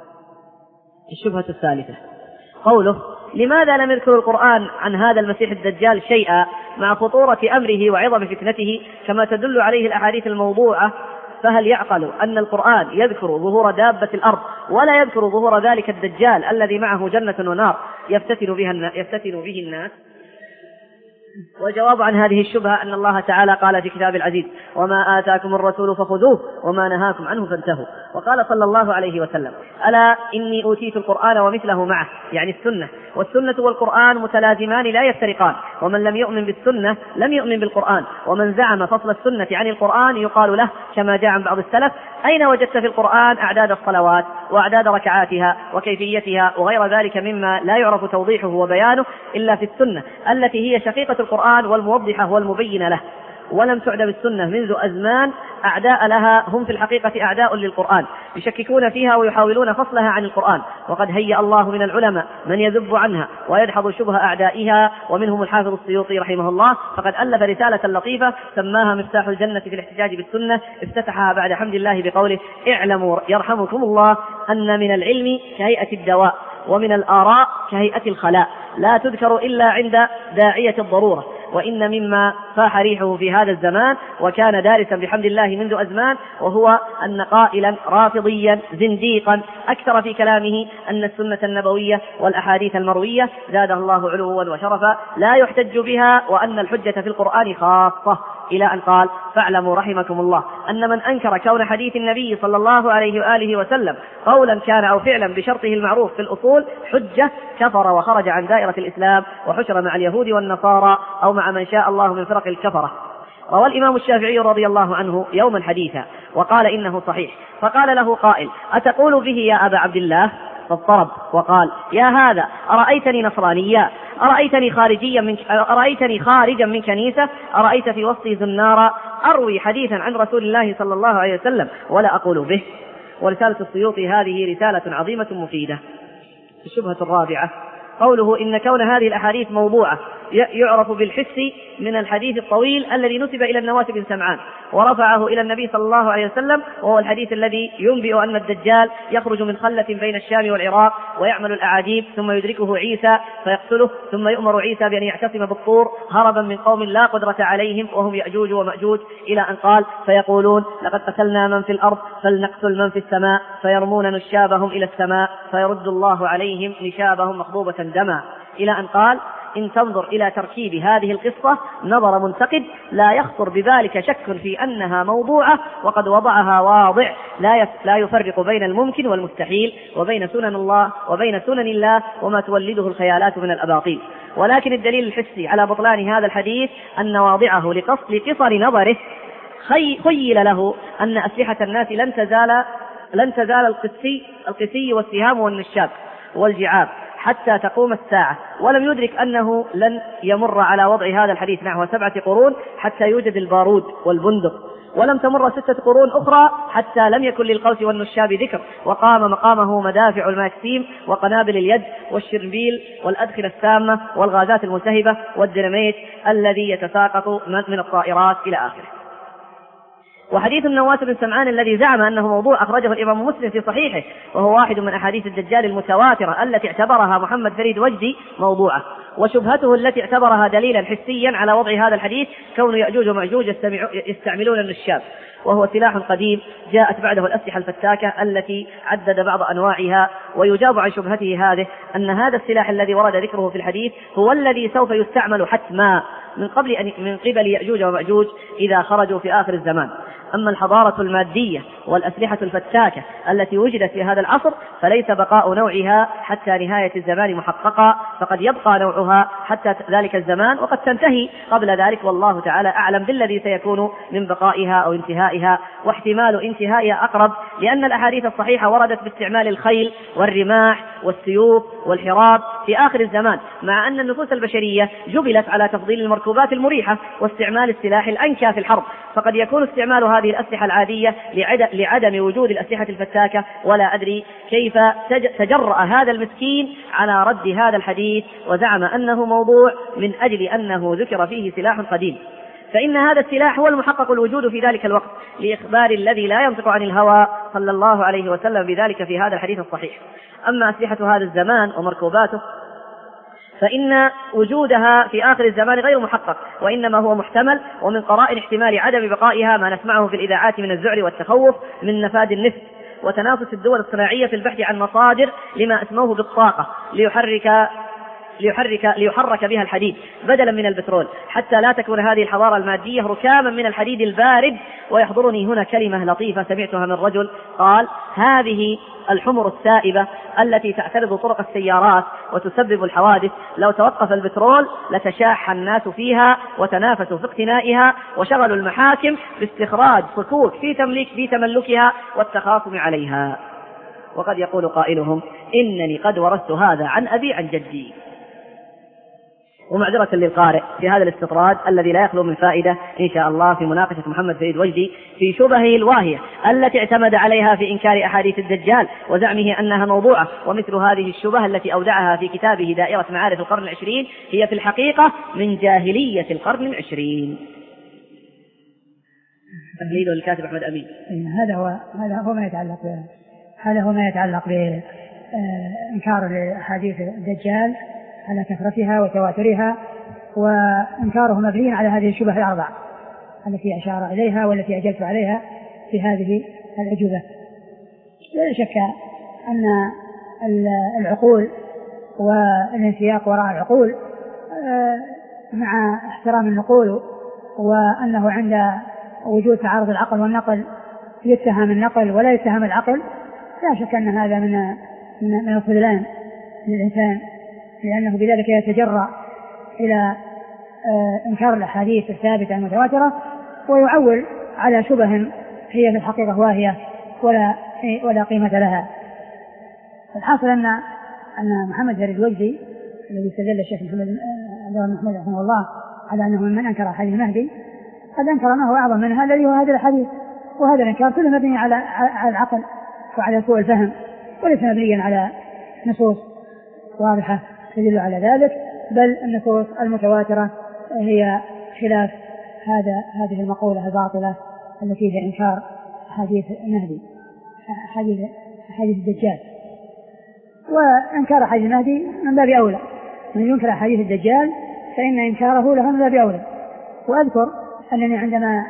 الشبهة الثالثة قوله: لماذا لم يذكر القرآن عن هذا المسيح الدجال شيئا مع خطورة أمره وعظم فتنته كما تدل عليه الأحاديث الموضوعة؟ فهل يعقل أن القرآن يذكر ظهور دابة الأرض ولا يذكر ظهور ذلك الدجال الذي معه جنة ونار يفتتن بها يفتتن به الناس؟ والجواب عن هذه الشبهة أن الله تعالى قال في كتاب العزيز: وما آتاكم الرسول فخذوه وما نهاكم عنه فانتهوا. وقال صلى الله عليه وسلم: ألا إني أوتيت القرآن ومثله معه، يعني السنة، والسنة والقرآن متلازمان لا يفترقان، ومن لم يؤمن بالسنة لم يؤمن بالقرآن، ومن زعم فصل السنة عن القرآن يقال له كما جاء عن بعض السلف: أين وجدت في القرآن أعداد الصلوات وأعداد ركعاتها وكيفيتها وغير ذلك مما لا يعرف توضيحه وبيانه إلا في السنة التي هي شقيقة القرآن والموضحة والمبينة له. ولم تعدم السنة منذ أزمان أعداء لها هم في الحقيقة أعداء للقرآن يشككون فيها ويحاولون فصلها عن القرآن، وقد هيأ الله من العلماء من يذب عنها ويدحض شبه أعدائها، ومنهم الحافظ السيوطي رحمه الله، فقد ألف رسالة لطيفة سماها مفتاح الجنة في الاحتجاج بالسنة، افتتحها بعد حمد الله بقوله: اعلموا يرحمكم الله أن من العلم كهيئة الدواء ومن الآراء كهيئة الخلاء لا تذكر إلا عند داعية الضرورة، وإن مما فاح ريحه في هذا الزمان وكان دارسا بحمد الله منذ أزمان وهو أن قائلا رافضيا زنديقا أكثر في كلامه أن السنة النبوية والأحاديث المروية زاده الله علوا وشرفا لا يحتج بها، وأن الحجة في القرآن خاصة، إلى أن قال: فاعلموا رحمكم الله أن من أنكر كون حديث النبي صلى الله عليه وآله وسلم قولا كان أو فعلا بشرطه المعروف في الأصول حجة كفر وخرج عن دائرة الإسلام وحشر مع اليهود والنصارى أو مع من شاء الله من فرق الكفرة. روى الإمام الشافعي رضي الله عنه يوما حديثا وقال إنه صحيح، فقال له قائل: أتقول به يا أبا عبد الله؟ فاضطرب وقال: يا هذا أرأيتني نصرانيا؟ أرأيتني خارجيا من أرأيتني خارجا من كنيسة؟ أرأيت في وسطي زنارا أروي حديثا عن رسول الله صلى الله عليه وسلم ولا أقول به؟ ورسالة السيوطي هذه رسالة عظيمة مفيدة. الشبهة الرابعة قوله: إن كون هذه الأحاديث موضوعة يعرف بالحس من الحديث الطويل الذي نسب إلى النواس بن سمعان ورفعه إلى النبي صلى الله عليه وسلم، وهو الحديث الذي ينبئ أن الدجال يخرج من خلة بين الشام والعراق ويعمل الأعاجيب ثم يدركه عيسى فيقتله، ثم يؤمر عيسى بأن يعتصم بالطور هربا من قوم لا قدرة عليهم وهم يأجوج ومأجوج، إلى أن قال: فيقولون لقد قتلنا من في الأرض فلنقتل من في السماء، فيرمون نشابهم إلى السماء فيرد الله عليهم نشابهم مخضوبة دما، إلى أن قال: إن تنظر إلى تركيب هذه القصة نظر منتقد لا يخطر بذلك شك في أنها موضوعة، وقد وضعها واضع لا يفرق بين الممكن والمستحيل وبين سنن الله وبين سنن الله وما تولده الخيالات من الأباطيل. ولكن الدليل الحسي على بطلان هذا الحديث أن واضعه لقصر نظره خيل له أن أسلحة الناس لن تزال لن تزال القسي القسي والسهام والنشاب والجعاب حتى تقوم الساعة، ولم يدرك أنه لن يمر على وضع هذا الحديث نحو سبعة قرون حتى يوجد البارود والبندق، ولم تمر ستة قرون أخرى حتى لم يكن للقوس والنشاب ذكر، وقام مقامه مدافع الماكسيم وقنابل اليد والشربيل والأدخنة السامة والغازات الملتهبة والديناميت الذي يتساقط من الطائرات إلى آخره. وحديث النواس بن سمعان الذي زعم أنه موضوع أخرجه الإمام مسلم في صحيحه، وهو واحد من أحاديث الدجال المتواترة التي اعتبرها محمد فريد وجدي موضوعة، وشبهته التي اعتبرها دليلا حسيا على وضع هذا الحديث كون يأجوج ومأجوج يستعملون النشاب، وهو سلاح قديم جاءت بعده الأسلحة الفتاكة التي عدد بعض أنواعها. ويجاب عن شبهته هذه أن هذا السلاح الذي ورد ذكره في الحديث هو الذي سوف يستعمل حتما من قبل أن من قبل يأجوج ومأجوج إذا خرجوا في آخر الزمان. أما الحضارة المادية والأسلحة الفتاكة التي وجدت في هذا العصر فليس بقاء نوعها حتى نهاية الزمان محققا، فقد يبقى نوعها حتى ذلك الزمان وقد تنتهي قبل ذلك، والله تعالى أعلم بالذي سيكون من بقائها أو انتهائها، واحتمال انتهائها أقرب، لأن الأحاديث الصحيحة وردت باستعمال الخيل والرماح والسيوف والحراب في آخر الزمان، مع أن النفوس البشرية جبلت على تفضيل المركوبات المريحة واستعمال السلاح الأنكى في الحرب، فقد يكون استعمال هذه الأسلحة العادية لعدم وجود الأسلحة الفتاكة. ولا أدري كيف تجرأ هذا المسكين على رد هذا الحديث وزعم أنه موضوع من أجل أنه ذكر فيه سلاح قديم، فإن هذا السلاح هو المحقق الوجود في ذلك الوقت لإخبار الذي لا ينطق عن الهوى صلى الله عليه وسلم بذلك في هذا الحديث الصحيح. أما أسلحة هذا الزمان ومركوباته فإن وجودها في آخر الزمان غير محقق، وإنما هو محتمل، ومن قرائن احتمال عدم بقائها ما نسمعه في الإذاعات من الذعر والتخوف من نفاذ النفط وتنافس الدول الصناعية في البحث عن مصادر لما اسموه بالطاقة ليحرك ليحرك ليحرك بها الحديد بدلا من البترول، حتى لا تكون هذه الحضارة المادية ركاما من الحديد البارد. ويحضرني هنا كلمة لطيفة سمعتها من رجل قال: هذه الحمر السائبة التي تعترض طرق السيارات وتسبب الحوادث لو توقف البترول لتشاح الناس فيها وتنافسوا في اقتنائها وشغلوا المحاكم باستخراج صكوك في تملك في تملكها والتخاصم عليها. وقد يقول قائلهم: إنني قد ورثت هذا عن أبي عن جدي. ومعذرة للقارئ في هذا الاستطراد الذي لا يخلو من فائدة إن شاء الله في مناقشة محمد فريد وجدي في شبهه الواهية التي اعتمد عليها في إنكار أحاديث الدجال وزعمه أنها موضوعة. ومثل هذه الشبهة التي أودعها في كتابه دائرة معارف القرن العشرين هي في الحقيقة من جاهلية القرن العشرين. تقليد الكاتب أحمد أمين. هذا هو هذا هو ما يتعلق به هذا هو ما يتعلق بإنكار أحاديث الدجال على كثرتها وتواترها، وإنكاره مبني على هذه الشبهة الأربع التي أشار إليها والتي أجلت عليها في هذه الأجوبة. لا شك أن العقول والانسياق وراء العقول مع احترام النقول، وأنه عند وجود تعارض العقل والنقل يتهم النقل ولا يتهم العقل، لا شك أن هذا من من الخذلان للإنسان، لأنه بذلك يتجرأ إلى إنكار الأحاديث الثابتة المتواترة ويعول على شبه هي في الحقيقة واهية ولا ولا قيمة لها. الحاصل أن أن محمد فريد وجدي الذي استدل الشيخ محمد محمد رحمه الله على أنه من أنكر أحاديث المهدي قد أنكر ما هو أعظم منها الذي هو هذا الحديث، وهذا الإنكار كله مبني على على العقل وعلى سوء الفهم، وليس مبنيا على نصوص واضحة تدل على ذلك، بل النصوص المتواترة هي خلاف هذا هذه المقولة الباطلة التي هي إنكار حديث المهدي حديث حديث الدجال. وإنكار حديث المهدي من باب أولى، من ينكر حديث الدجال فإن إنكاره له من باب أولى. وأذكر أنني عندما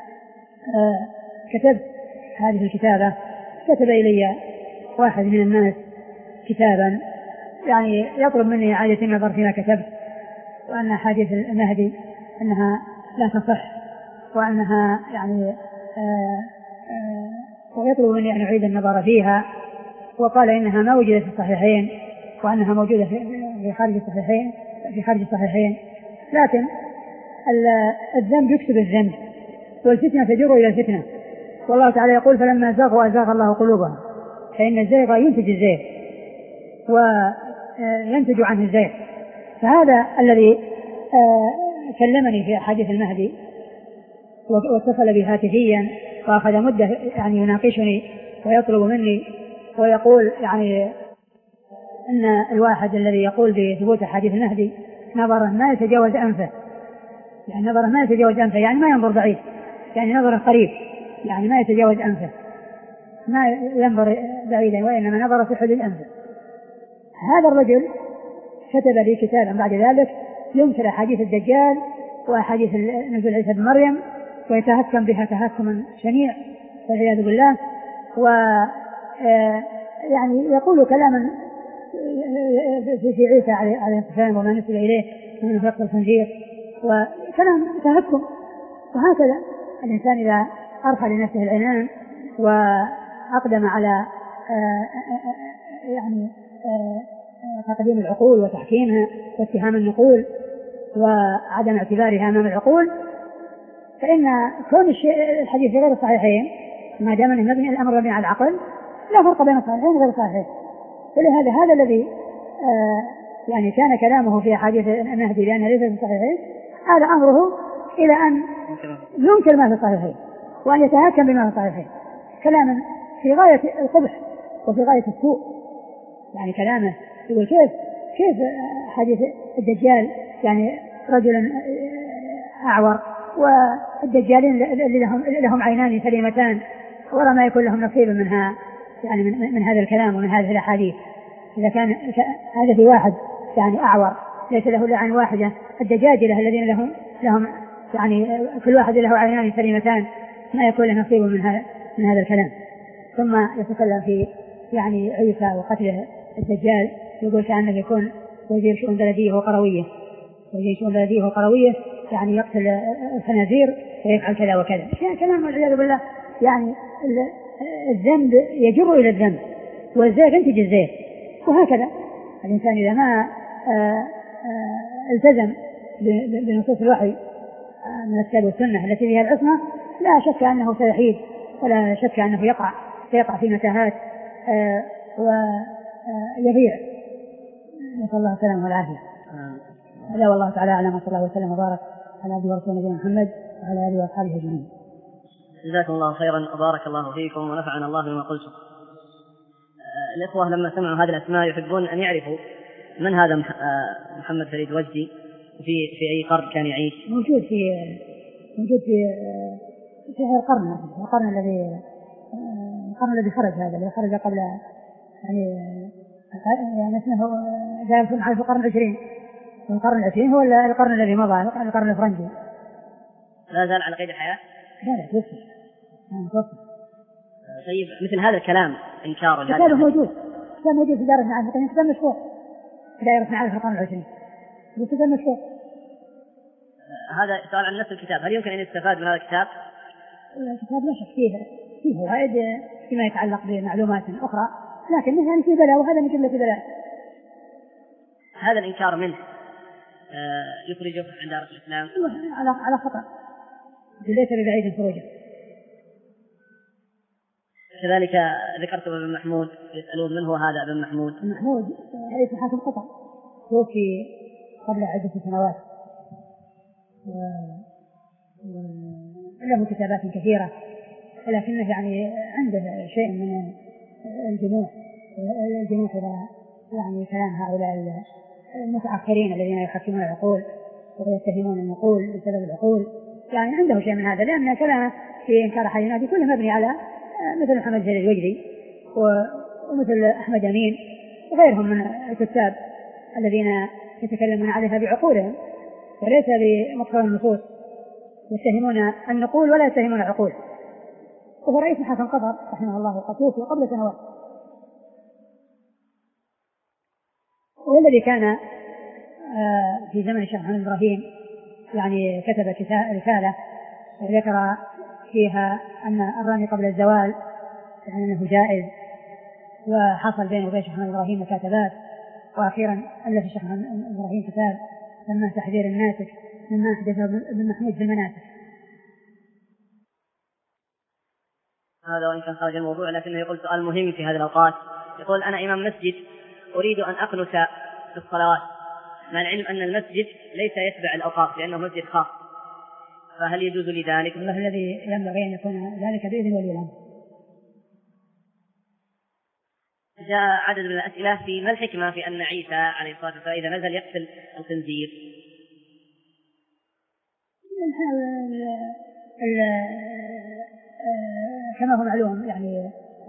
كتبت هذه الكتابة كتب إلي واحد من الناس كتابا يعني يطلب مني إعادة النظر فيما كتبت، وأن حديث المهدي أنها لا تصح، وأنها يعني آآ آآ ويطلب مني أن أعيد النظر فيها، وقال إنها ما وجدت في الصحيحين وأنها موجودة في خارج الصحيحين في خارج الصحيحين لكن الذنب يكسب الذنب والفتنة تجر إلى الفتنة، والله تعالى يقول: فلما زاغوا أزاغ الله قلوبهم، فإن الزيغ ينتج الزيغ. وينتج عنه الزيغ. فهذا الذي كلمني في حديث المهدي واتصل بي هاتفيا وأخذ مدة يعني يناقشني ويطلب مني ويقول يعني أن الواحد الذي يقول بثبوت حديث المهدي نظره ما يتجاوز أنفه، يعني نظره ما يتجاوز أنفه يعني ما ينظر بعيد، يعني نظره قريب، يعني ما يتجاوز أنفه، ما ينظر بعيدا وإنما نظر في حدود أنفه. هذا الرجل كتب لي كتابا بعد ذلك ينكر أحاديث الدجال وأحاديث نزول عيسى بن مريم ويتهكم بها تهكما شنيع والعياذ بالله، و يعني يقول كلاما في عيسى عليه السلام وما نسب إليه من فقه الخنزير وكلام تهكم. وهكذا الإنسان إذا أرخى لنفسه العنان وأقدم على يعني تقديم العقول وتحكيمها واتهام النقول وعدم اعتبارها أمام العقول، فإن كون الحديث غير الصحيحين ما دام أنه مبني الأمر مبني على العقل لا فرق بين الصحيحين وغير الصحيحين. فلهذا هذا الذي آه يعني كان كلامه في حديث المهدي لأنه ليس في الصحيحين هذا أمره إلى أن ينكر ما في الصحيحين وأن يتهكم بما في الصحيحين كلاما في غاية القبح وفي غاية السوء. يعني كلامه يقول كيف كيف حديث الدجال يعني رجل أعور والدجالين اللي لهم, لهم عينان سليمتان ولا ما يكون لهم نصيب منها يعني من, من هذا الكلام ومن هذه الأحاديث. إذا كان هذا في واحد يعني أعور ليس له إلا عين واحدة، الدجاجلة الذين لهم لهم يعني كل واحد له عينان سليمتان ما يكون له نصيب من هذا من هذا الكلام. ثم يتكلم في يعني عيسى وقتله الدجال يقول كأنه يكون وزير شؤون بلدية وقروية، وزير شؤون بلدية وقروية يعني يقتل الخنازير ويفعل كذا وكذا، كلام والعياذ بالله. يعني الذنب يجر إلى الذنب والزيغ ينتج الزيغ. وهكذا الإنسان إذا ما التزم بنصوص الوحي من الكتاب والسنة التي فيها العصمة لا شك أنه سيحيد ولا شك أنه يقع سيقع في متاهات ويضيع. نسأل الله السلامة والعافية. هذا والله تعالى أعلم، وصلى الله وسلم وبارك على عبده ورسوله نبينا محمد وعلى آله وأصحابه أجمعين. جزاكم الله خيرا وبارك الله فيكم ونفعنا الله بما قلتم. الإخوة لما سمعوا هذه الأسماء يحبون أن يعرفوا من هذا محمد فريد وجدي في في أي قرن كان يعيش. موجود في موجود في في هذا القرن القرن الذي القرن الذي خرج هذا الذي خرج قبل يعني يعني اسمه جاء في القرن العشرين. القرن العشرين هو القرن الذي مضى القرن الفرنسي. لا زال على قيد الحياة؟ لا لا توفي. توفي. طيب مثل هذا الكلام إنكار هذا كتابه موجود كتاب موجود في دائرة معارف كتاب مشهور في دائرة معارف القرن العشرين كتاب مشهور. هذا سؤال عن نفس الكتاب، هل يمكن أن يستفاد من هذا الكتاب؟ الكتاب لا شك فيه فيه فوائد فيما يتعلق بمعلومات أخرى لكن يعني فيه بلاء وهذا من جملة بلاء. هذا الإنكار منه يخرجه عن دائرة الإسلام على على خطأ ليس ببعيد خروجه. كذلك ذكرت ابن محمود يسألون من هو هذا ابن محمود؟ ابن محمود رئيس محاكم قطر توفي قبل عدة سنوات وله كتابات كثيرة ولكنه يعني عنده شيء من الجموح الجموح إلى يعني كلام هؤلاء المتأخرين الذين يحكمون العقول ويتهمون النقول بسبب العقول. يعني عنده شيء من هذا لأن كلامه في إنكار حديث النبي كله مبني على مثل محمد فريد الوجدي ومثل أحمد أمين وغيرهم من الكتاب الذين يتكلمون عليها بعقولهم وليس بمقتضى النصوص، يتهمون النقول ولا يتهمون العقول. وهو رئيس محاكم قطر رحمه الله قد توفي قبل سنوات. والذي كان في زمن الشيخ محمد إبراهيم يعني كتب رسالة ذكر فيها أن الرمي قبل الزوال يعني أنه جائز، وحصل بينه وبين الشيخ محمد إبراهيم مكاتبات، وأخيرا ألف الشيخ محمد إبراهيم كتاب سماه تحذير الناسك مما أحدثه ابن محمود في المناسك. هذا وإن كان خارج الموضوع لكنه يقول سؤال مهم في هذه الأوقات. يقول أنا إمام مسجد أريد أن أقنت في الصلوات مع العلم أن المسجد ليس يتبع الأوقاف لأنه مسجد خاص، فهل يجوز لي ذلك؟ والله الذي ينبغي أن يكون ذلك بإذن ولي الأمر. جاء عدد من الأسئلة في ما الحكمة في أن عيسى عليه الصلاة والسلام إذا نزل يقتل الخنزير؟ كما هو معلوم يعني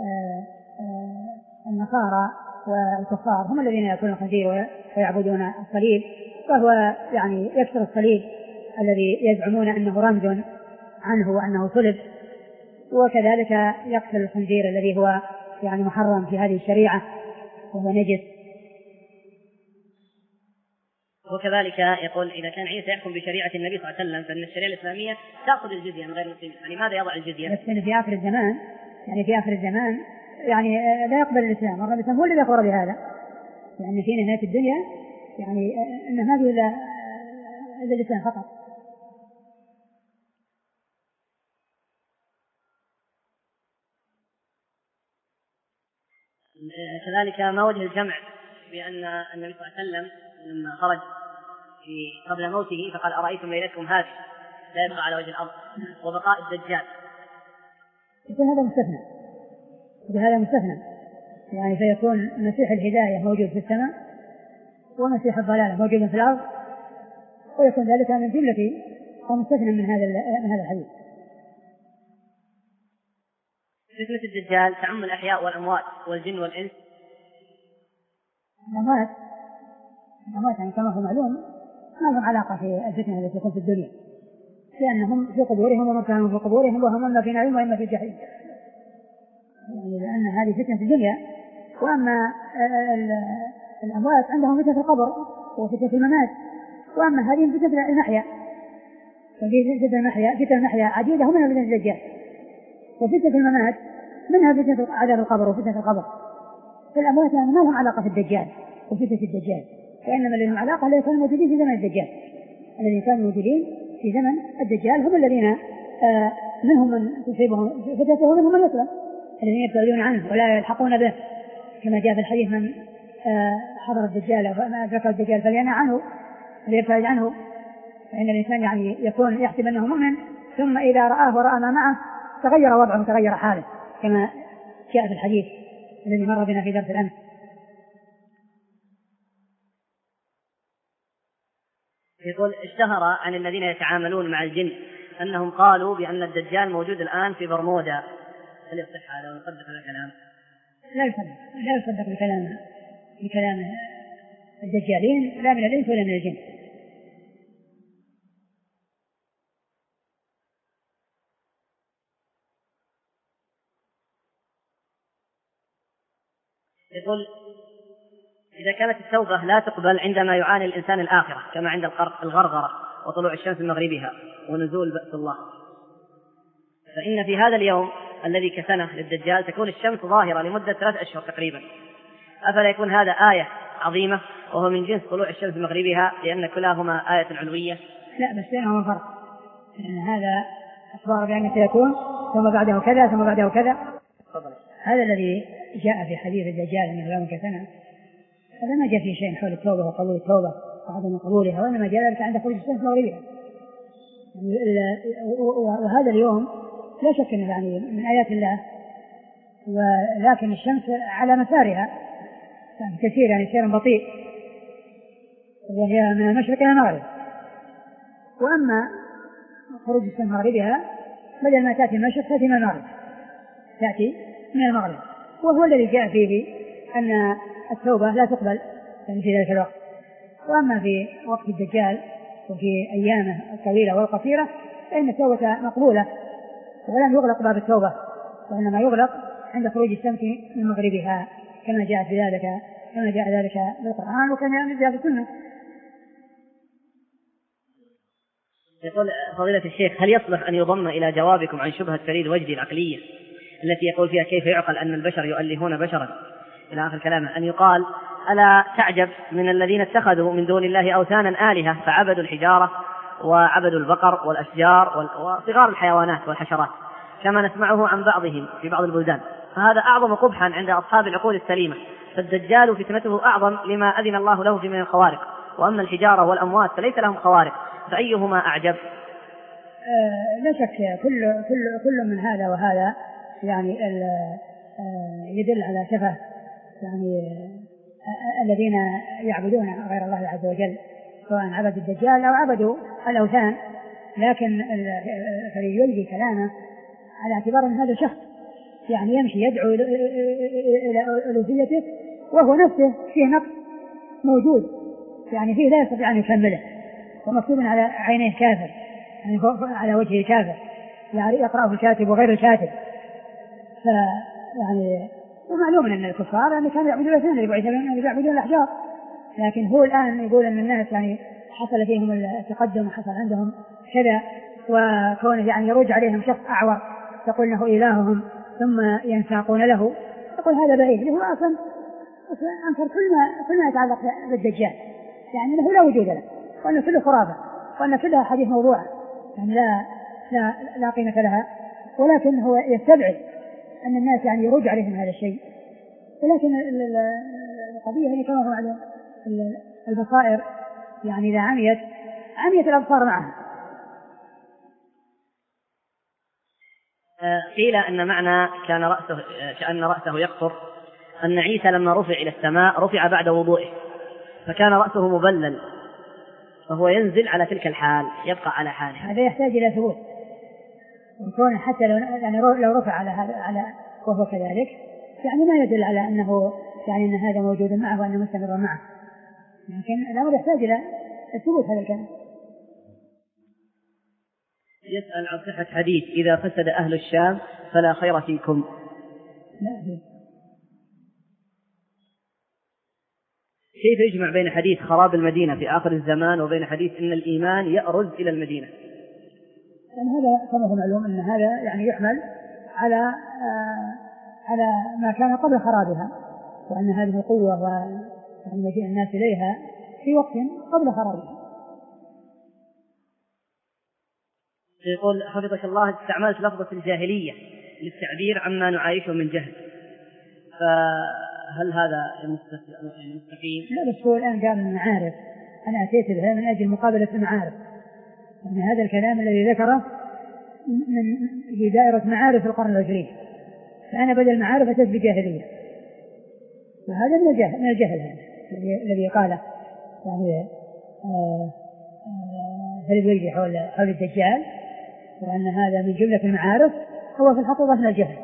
النصارى والكفار هم الذين يأكلون الخنزير ويعبدون الصليب، فهو يعني يكسر الصليب الذي يزعمون أنه رمز عنه وأنه صلب، وكذلك يقتل الخنزير الذي هو يعني محرم في هذه الشريعة وهو نجس. وكذلك يقول إذا كان عيسى يحكم بشريعة النبي صلى الله عليه وسلم فإن الشريعة الإسلامية تأخذ الجزية من غير المسلمين، فلماذا يضع الجزية؟ بس في آخر الزمان يعني في آخر الزمان يعني لا يقبل الإسلام، والله الإسلام هو الذي يقر بهذا، يعني في نهاية الدنيا يعني أن ما في إلا الإسلام فقط. كذلك ما وجه الجمع بأن النبي صلى الله عليه وسلم لما خرج في قبل موته فقال أرأيتم ليلتكم هذه لا يبقى على وجه الأرض وبقاء الدجال؟ هذا مستثنى، بهذا مستثنى يعني فيكون مسيح الهداية موجود في السماء ومسيح الضلالة موجود في الأرض، ويكون ذلك من جملة ومستثنى من هذا من هذا الحديث. فتنة الدجال تعم الأحياء والأموات والجن والإنس. الأموات الأموات يعني كما هو معلوم ما لهم علاقة في الفتنة التي تكون في الدنيا، لأنهم في قبورهم وما كانوا في قبورهم وهم إما في نعيم وإما في جحيم، يعني لأن هذه فتنة الدنيا. وأما الأموات عندهم فتنة القبر وفتنة الممات، وأما هذه فتنة المحيا، ففي فتنة المحيا فتنة المحيا عديدة ومنها فتنة الدجال، وفتنة الممات منها فتنة عذاب القبر وفتنة القبر. فالأموات يعني ما لهم علاقة في الدجال وفتنة الدجال، وإنما لهم علاقة الذين كانوا موجودين في زمن الدجال. الذين كانوا موجودين في زمن الدجال هم الذين آه منهم من تصيبهم فتنته ومنهم من يسلم، الذين يبتعدون عنه ولا يلحقون به، كما جاء في الحديث من آه حضر الدجال فما أدرك الدجال فلينأ عنه فليبتعد عنه. فإن الإنسان يعني يكون يحسب أنه مؤمن ثم إذا رآه ورأى ما معه تغير وضعه تغير حاله، كما جاء في الحديث الذي مر بنا في درس الأمس. يقول اشتهر عن الذين يتعاملون مع الجن أنهم قالوا بأن الدجال موجود الآن في برمودا، هل يصح هذا ويصدق هذا الكلام؟ لا يصدق لا يصدق بكلام بكلام الدجالين لا من الإنس ولا من الجن. يقول إذا كانت التوبة لا تقبل عندما يعاني الإنسان الآخرة كما عند الغرغرة وطلوع الشمس من مغربها ونزول بأس الله، فإن في هذا اليوم الذي كسنه للدجال تكون الشمس ظاهرة لمدة ثلاث أشهر تقريبا، أفلا يكون هذا آية عظيمة وهو من جنس طلوع الشمس من مغربها لأن كلاهما آية علوية؟ لا بس بينهما فرق، لأن هذا أخبار بأن سيكون ثم بعده كذا ثم بعده كذا. هذا الذي جاء في حديث الدجال أنه يوم كسنه هذا ما جاء فيه شيء حول التوبة وقبول التوبة وعدم قبولها، وإنما جاء ذلك عند خروج الشمس مغربها. وهذا اليوم لا شك أنه يعني من آيات الله، ولكن الشمس على مسارها يعني كثير يعني سير بطيء وهي من المشرق إلى المغرب، وأما خروج الشمس مغربها بدل ما تأتي المشرق تأتي من المغرب تأتي من المغرب، وهو الذي جاء فيه أن التوبة لا تقبل في ذلك الوقت. وأما في وقت الدجال وفي أيامه الطويلة والقصيرة فإن التوبة مقبولة ولم يغلق باب التوبة، وإنما يغلق عند خروج الشمس من مغربها كما جاء في ذلك كما جاء ذلك بالقرآن وكما جاء في السنة. يقول فضيلة الشيخ هل يصلح أن يضم إلى جوابكم عن شبهة فريد وجدي العقلية التي يقول فيها كيف يعقل أن البشر يؤلهون بشرا إلى آخر كلامه أن يقال ألا تعجب من الذين اتخذوا من دون الله أوثانا آلهة فعبدوا الحجارة وعبدوا البقر والأشجار وصغار الحيوانات والحشرات كما نسمعه عن بعضهم في بعض البلدان، فهذا أعظم قبحا عند أصحاب العقول السليمة فالدجال فتنته أعظم لما أذن الله له في من الخوارق، وأما الحجارة والأموات فليس لهم خوارق، فأيهما أعجب؟ آه لا شك كل كل كل من هذا وهذا يعني آه يدل على شفه يعني آه الذين يعبدون غير الله عز وجل، سواء عبدوا الدجال أو عبدوا الأوثان، لكن فليلقي كلامه على اعتبار أن هذا شخص يعني يمشي يدعو إلى ألوهيته وهو نفسه فيه نقص موجود يعني فيه لا يستطيع أن يكمله، ومكتوب على عينيه كافر يعني على وجهه كافر يعني يقرأه الكاتب وغير الكاتب. فيعني ومعلوم أن الكفار يعني كانوا يعبدون الاثنين يعبدون الأحجار، لكن هو الآن يقول أن الناس يعني حصل فيهم التقدم وحصل عندهم كذا، وكونه يعني يرد عليهم شخص أعور يقول أنه إلههم ثم ينساقون له، يقول هذا بعيد. هو أصلا أنكر كل ما كل ما يتعلق بالدجال، يعني أنه لا وجود له، وأنه كله خرافة، وأن كلها حديث موضوع يعني لا لا لا قيمة لها، ولكن هو يستبعد أن الناس يعني يرد عليهم هذا الشيء. ولكن القضية هي كما هو على البصائر يعني إذا عميت عميت الأبصار معها. قيل أن معنى كان رأسه كأن رأسه يقصر أن عيسى لما رفع إلى السماء رفع بعد وضوئه، فكان رأسه مبلل، فهو ينزل على تلك الحال يبقى على حاله. هذا يحتاج إلى ثبوت، وكون حتى لو يعني لو رفع على هذا على وهو كذلك يعني ما يدل على أنه يعني أن هذا موجود معه وأنه مستمر معه، لكن الأمر يحتاج إلى الثبوت هذا الكلام. يسأل عن صحة حديث إذا فسد أهل الشام فلا خير فيكم. لا فيه. كيف يجمع بين حديث خراب المدينة في آخر الزمان وبين حديث إن الإيمان يأرز إلى المدينة؟ يعني هذا كما هو معلوم أن هذا يعني يحمل على آه على ما كان قبل خرابها، وأن هذه القوة ومجيء الناس إليها في وقت قبل خرابها. يقول حفظك الله استعملت لفظة الجاهلية للتعبير عما نعايشه من جهل، فهل هذا مستقيم؟ لا بس هو الآن قال من المعارف، أنا أتيت بها من أجل مقابلة المعارف، يعني هذا الكلام الذي ذكره من في دائرة معارف القرن العشرين، فأنا بدل المعارف أتيت بجاهلية، وهذا من الجهل من الجهل هذا الذي قاله يعني فليلقي حول حول الدجال، وأن هذا من جملة المعارف، هو في الحقيقة من الجهل.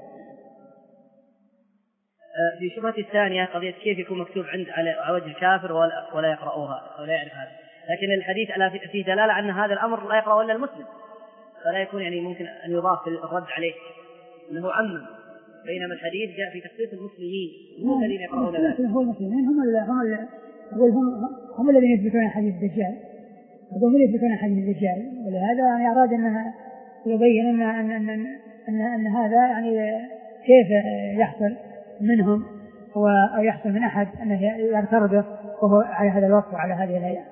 في شبهة الثانية قضية كيف يكون مكتوب عند على وجه الكافر ولا, ولا يقرأوها ولا يعرف هذا، لكن الحديث فيه دلالة أن هذا الأمر لا يقرأه إلا المسلم، فلا يكون يعني ممكن أن يضاف الرد عليه أنه عمم، بينما الحديث جاء في تخصيص المسلمين هم الذين يقرؤون ذلك. هو المسلمين هم ال هم ال هم هم الذين يثبتون حديث الدجال، هم اللي يثبتون حديث الدجال، ولهذا يعني أراد أن يبين أن أن أن أن, أن هذا يعني كيف يحصل منهم أو يحصل من أحد أنه يغتر به وهو على هذا الوصف وعلى هذه الهيئة.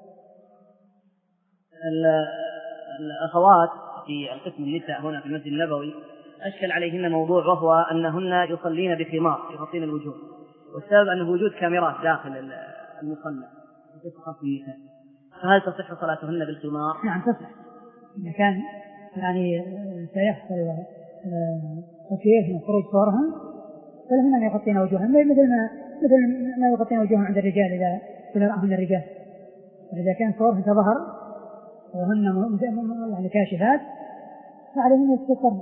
الأخوات في القسم النساء هنا في المسجد النبوي أشكل عليهن موضوع، وهو أنهن يصلين بخمار يغطين الوجوه، والسبب أنه وجود كاميرات داخل المصلى في خاص النساء، فهل تصح صلاتهن بالخمار؟ نعم تصح، إذا كان يعني سيحصل تكييف من خروج صورهم فلهن يغطين وجوههم مثل ما مثل ما يغطين وجوههم عند الرجال إذا إذا رأهن الرجال، وإذا كان صورهم كظهر وهن يعني كاشفات فعليهن يستطرن.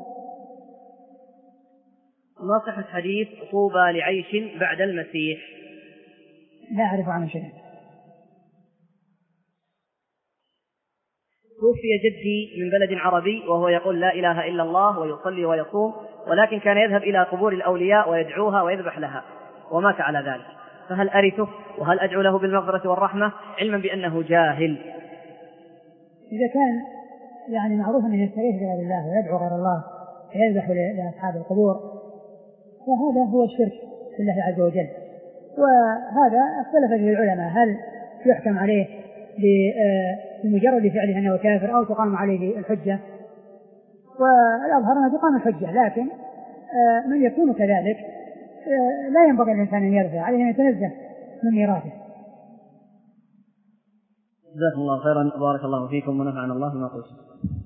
ما صحة حديث طوبى لعيش بعد المسيح؟ لا أعرف عنه شيء. توفي جدي من بلد عربي وهو يقول لا إله إلا الله ويصلي ويصوم، ولكن كان يذهب إلى قبور الأولياء ويدعوها ويذبح لها ومات على ذلك، فهل أرثه وهل أدعو له بالمغفرة والرحمة علما بأنه جاهل؟ إذا كان يعني معروف أنه يستغيث بغير الله ويدعو غير الله ويذبح لأصحاب القبور فهذا هو الشرك بالله عز وجل، وهذا اختلف فيه العلماء هل يحكم عليه بمجرد فعله أنه كافر أو تقام عليه الحجة، والأظهر أنه تقام الحجة، لكن من يكون كذلك لا ينبغي الإنسان أن يرثه، عليه أن يتنزه من ميراثه. جزاكم الله خيرا، بارك الله فيكم ونفعنا الله بما قلتم.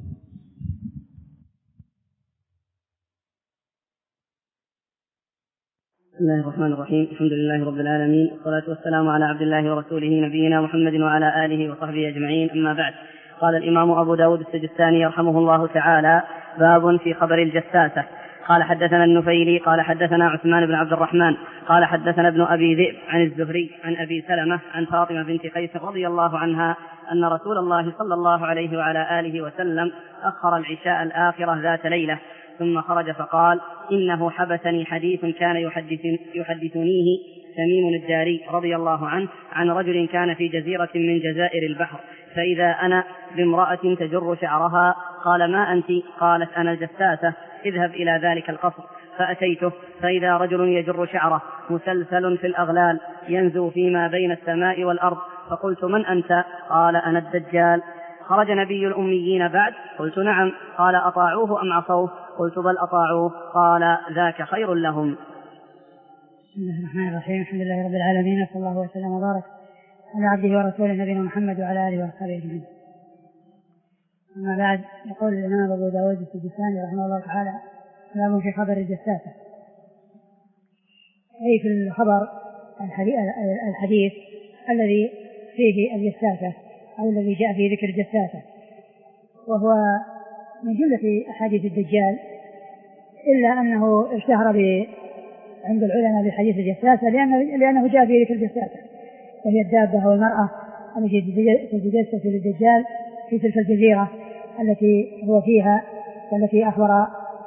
بسم الله الرحمن الرحيم، الحمد لله رب العالمين، والصلاة والسلام على عبد الله ورسوله نبينا محمد وعلى آله وصحبه أجمعين، أما بعد. قال الإمام أبو داود السجستاني رحمه الله تعالى: باب في خبر الجساسة. قال حدثنا النفيلي قال حدثنا عثمان بن عبد الرحمن قال حدثنا ابن أبي ذئب عن الزهري عن أبي سلمة عن فاطمة بنت قيس رضي الله عنها أن رسول الله صلى الله عليه وعلى آله وسلم أخر العشاء الآخرة ذات ليلة ثم خرج فقال: إنه حبسني حديث كان يحدث يحدثنيه تميم الداري رضي الله عنه عن رجل كان في جزيرة من جزائر البحر، فإذا أنا بامرأة تجر شعرها. قال: ما أنت؟ قالت: أنا الجساسة، اذهب إلى ذلك القصر. فأتيته فإذا رجل يجر شعره مسلسل في الأغلال ينزو فيما بين السماء والأرض. فقلت: من أنت؟ قال: أنا الدجال. خرج نبي الأميين بعد؟ قلت: نعم. قال: أطاعوه أم عصوه؟ قلت: بل أطاعوه. قال: ذاك خير لهم. بسم الله الرحمن الرحيم، الحمد لله رب العالمين، صلى الله وسلم وبارك على عبده ورسوله نبينا محمد وعلى آله وصحبه أجمعين. أما بعد، يقول الإمام أبو داود السجستاني رحمه الله تعالى: باب في خبر الجساسة، أي في الخبر الحديث الذي فيه الجساسة أو الذي جاء فيه ذكر الجساسة، وهو من جملة أحاديث الدجال، إلا أنه اشتهر عند العلماء بحديث الجساسة لأنه, لأنه جاء فيه ذكر الجساسة، وهي الدابة والمرأة التي تتجسس للدجال في تلك الجزيرة التي هو فيها، والتي أخبر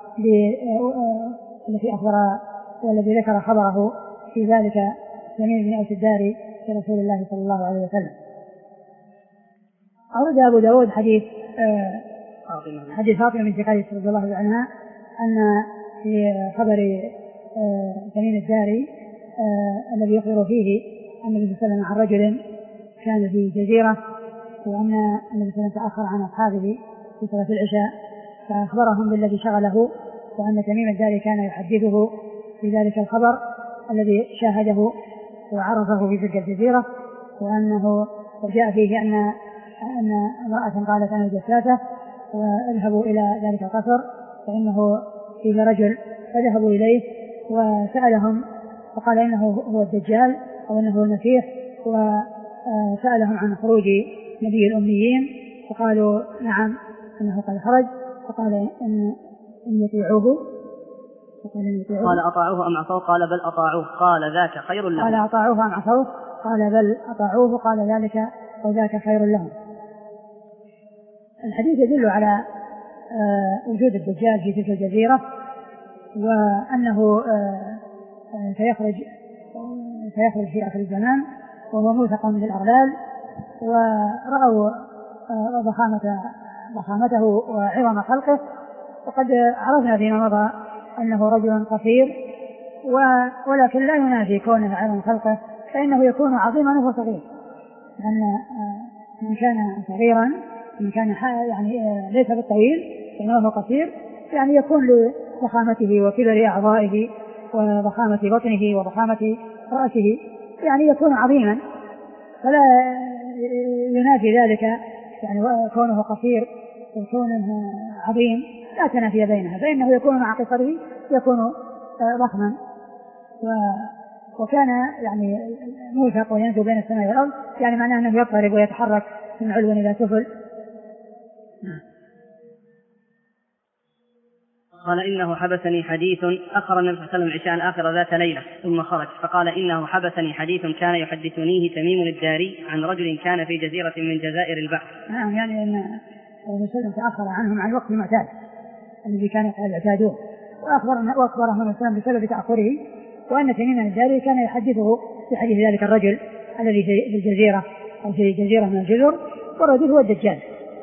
التي أخبر والذي ذكر خبره في ذلك تميم بن أوس الداري لرسول الله صلى الله عليه وسلم. أورد أبو داود حديث حديث فاطمة بنت قيس رضي الله عنها أن في خبر تميم الداري الذي يخبر فيه أن النبي صلى الله عليه وسلم عن رجل كان في جزيرة، وأن النبي صلى الله عليه وسلم تأخر عن أصحابه في صلاة العشاء فأخبرهم بالذي شغله، وأن تميم الداري كان يحدثه في ذلك الخبر الذي شاهده وعرفه في تلك الجزيرة، وأنه وجاء فيه أن أن امرأة قالت: أنا الجساسة، واذهبوا إلى ذلك القصر فإنه فيه رجل. فذهبوا إليه وسألهم فقال إنه هو الدجال أو إنه المسيح، وسألهم عن خروج نبي الأميين فقالوا: نعم إنه قد خرج. فقال: إن, إن يطيعوه. قال: أطاعوه أم عصوه؟ قال: بل أطاعوه. قال: ذاك خير لهم. قال: أطاعوه أم عصوه؟ قال: بل أطاعوه. قال: ذلك أو ذاك خير لهم. الحديث يدل على وجود الدجال في تلك الجزيرة، وأنه سيخرج سيخرج في آخر الزمان، وهو موثق من الأغلال، ورأوا ضخامة ضخامته وعظم خلقه. وقد عرفنا فيما مضى أنه رجل قصير، ولكن لا ينافي كونه عظم خلقه، فإنه يكون عظيما وهو صغير، لأن من كان صغيرا من كان يعني ليس بالطويل فإنه قصير، يعني يكون لضخامته وكبر أعضائه وضخامة بطنه وضخامة رأسه، يعني يكون عظيما، فلا ينافي ذلك يعني كونه قصير وكونه عظيم لا تنافي بينها، فإنه يكون مع قصره يكون ضخما، وكان يعني موثق وينزل بين السماء والأرض، يعني معناه أنه يضطرب ويتحرك من علو إلى سفل. قال: إنه حبسني حديث أخر النبي صلى الله عليه وسلم العشاء الآخرة ذات ليلة ثم خرج. فقال: إنه حبسني حديث كان يحدثنيه تميم الداري عن رجل كان في جزيرة من جزائر البحر. نعم، يعني أن الرسول صلى الله عليه وسلم تأخر عنهم عن الوقت المعتاد الذي كانوا يعتادون، وأخبرهم الرسول بسبب تأخره، وأن تميم الداري كان يحدثه في حديث ذلك الرجل الذي في الجزيرة أو في جزيرة من الجزر، والرجل هو الدجال.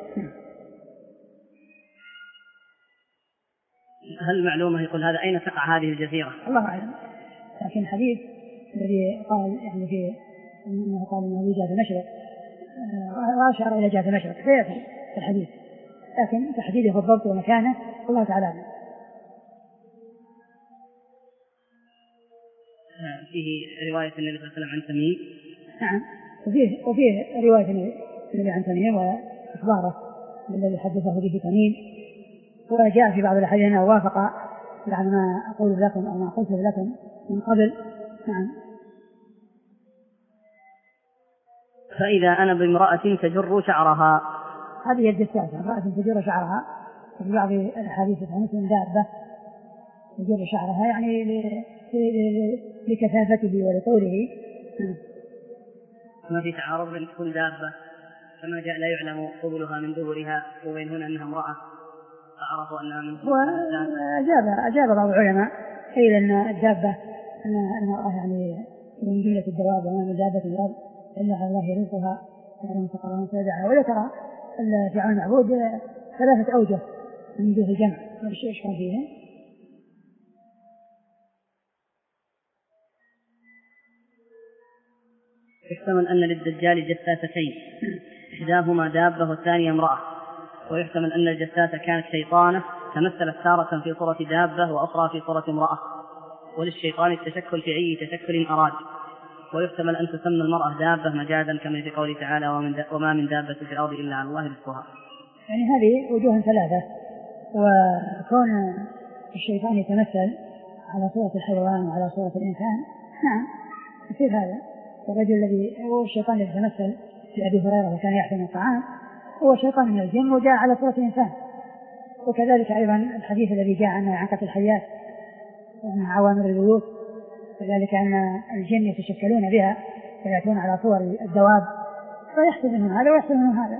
هل معلومة يقول هذا أين تقع هذه الجزيرة؟ الله أعلم، لكن الحديث الذي قال يعني في أنه قال إنه جاء في مشرق وأشار إلى جاء في مشرق سيأتي في الحديث، لكن تحديده بالضبط ومكانه الله تعالى. فيه رواية النبي صلى الله عليه وسلم عن تميم. نعم، وفيه, وفيه رواية النبي عن تميم وإخباره الذي حدثه به تميم، وجاء في بعض الأحاديث أنه وافق على ما أقول لكم أو ما قلت لكم من قبل. نعم. فإذا أنا بامرأة تجر شعرها، هذه الجساسة، امرأة تجر شعرها، في بعض الأحاديث في مسلم دابة تجر شعرها يعني لكثافته ولطوله. ما في تعارض بين تكون دابة كما جاء لا يعلم قبلها من دبرها وبين هنا أنها امرأة فعرفوا أنها من أجاب أجاب بعض العلماء قيل أن الدابة أن يعني من جملة الدواب وما من دابة الأرض إلا على الله يرزقها ويعلم مستقرها ومستودعها، ولا ترى الفعل المعبود ثلاثة أوجه من وجوه الجمع والشيء كان فيها. يحتمل أن للدجال جساستين، إحداهما دابة والثانية امرأة، ويحتمل أن الجساسة كانت شيطانة تمثلت تارة في صورة دابة وأخرى في صورة امرأة، وللشيطان التشكل في أي تشكل أراد. ويحتمل أن تسمى المرأة دابة مجازا كما في قوله تعالى وما من دابة في الأرض إلا على الله رزقها. يعني هذه وجوه ثلاثة، وكون الشيطان يتمثل على صورة الحيوان وعلى صورة الإنسان نعم يصير هذا. الرجل الذي هو الشيطان الذي يتمثل في أبي هريرة وكان يحتمل الطعام هو شيطان من الجن وجاء على صورة إنسان. وكذلك أيضا الحديث الذي جاء عن عنقة الحيات وعن عوامر البيوت، كذلك أن الجن يتشكلون بها ويأتون على صور الدواب، فيحصل منهم هذا ويحصل منهم هذا.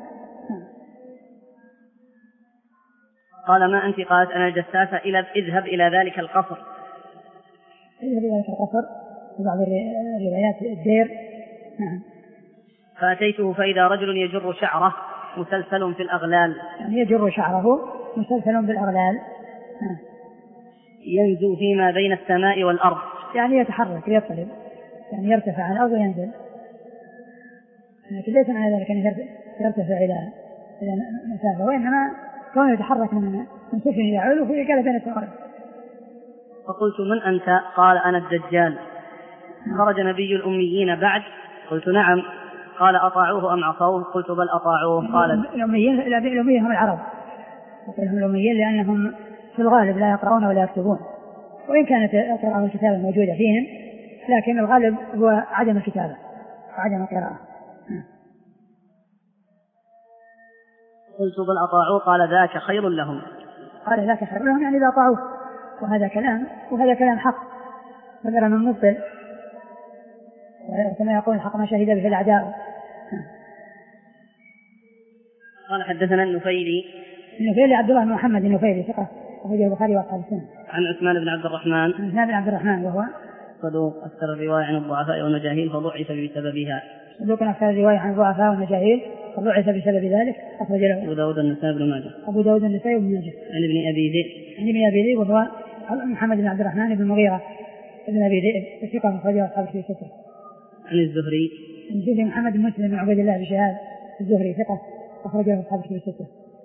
قال ما أنت؟ قالت أنا الجساسة. إلى اذهب إلى ذلك القصر. اذهب إلى ذلك القصر، في بعض الروايات الدير. نعم. فأتيته فإذا رجل يجر شعره مسلسل في الأغلال، يعني يجر شعره مسلسل بالأغلال. نعم. ينزو فيما بين السماء والأرض، يعني يتحرك يطلب، يعني يرتفع عن الأرض وينزل، لكن ليس معنى ذلك أن يرتفع إلى إلى مسافة، وإنما كونه يتحرك من من سفن إلى علو في قال بين السماء. فقلت من أنت؟ قال أنا الدجال. خرج نبي الأميين بعد؟ قلت نعم. قال أطاعوه أم عصوه؟ قلت بل أطاعوه. قال الأميين الأميين هم العرب، هم الأميين لأنهم في الغالب لا يقرؤون ولا يكتبون، وإن كانت القراءة والكتابة موجودة فيهم لكن الغالب هو عدم الكتابة وعدم القراءة. قلت بل أطاعوه. قال ذاك خير لهم. قال ذاك خير لهم يعني إذا أطاعوه، وهذا كلام وهذا كلام حق وغير من مبطل، كما يقول الحق ما شهد به الأعداء. قال حدثنا النفيلي. النفيلي عبد الله بن محمد النفيلي ثقة أخرجه البخاري وأصحاب السنن. عن عثمان بن عبد الرحمن. عثمان بن عبد الرحمن وهو صدوق أكثر الرواية عن الضعفاء والمجاهيل فضعف بسببها. صدوق أكثر الرواية عن الضعفاء والمجاهيل فضعف بسبب ذلك. أخرج له أبو داود النسائي بن ماجه. أبو داود النسائي بن ماجه. عن ابن أبي ذئب. عن ابن أبي ذئب وهو محمد بن عبد الرحمن بن المغيرة ابن أبي ذئب ثقة أخرجه أصحاب الكتب الستة. عن الزهري. الزهري محمد بن مسلم بن عبيد الله بن شهاب الزهري ثقة أخرجه أصحاب الكتب الستة.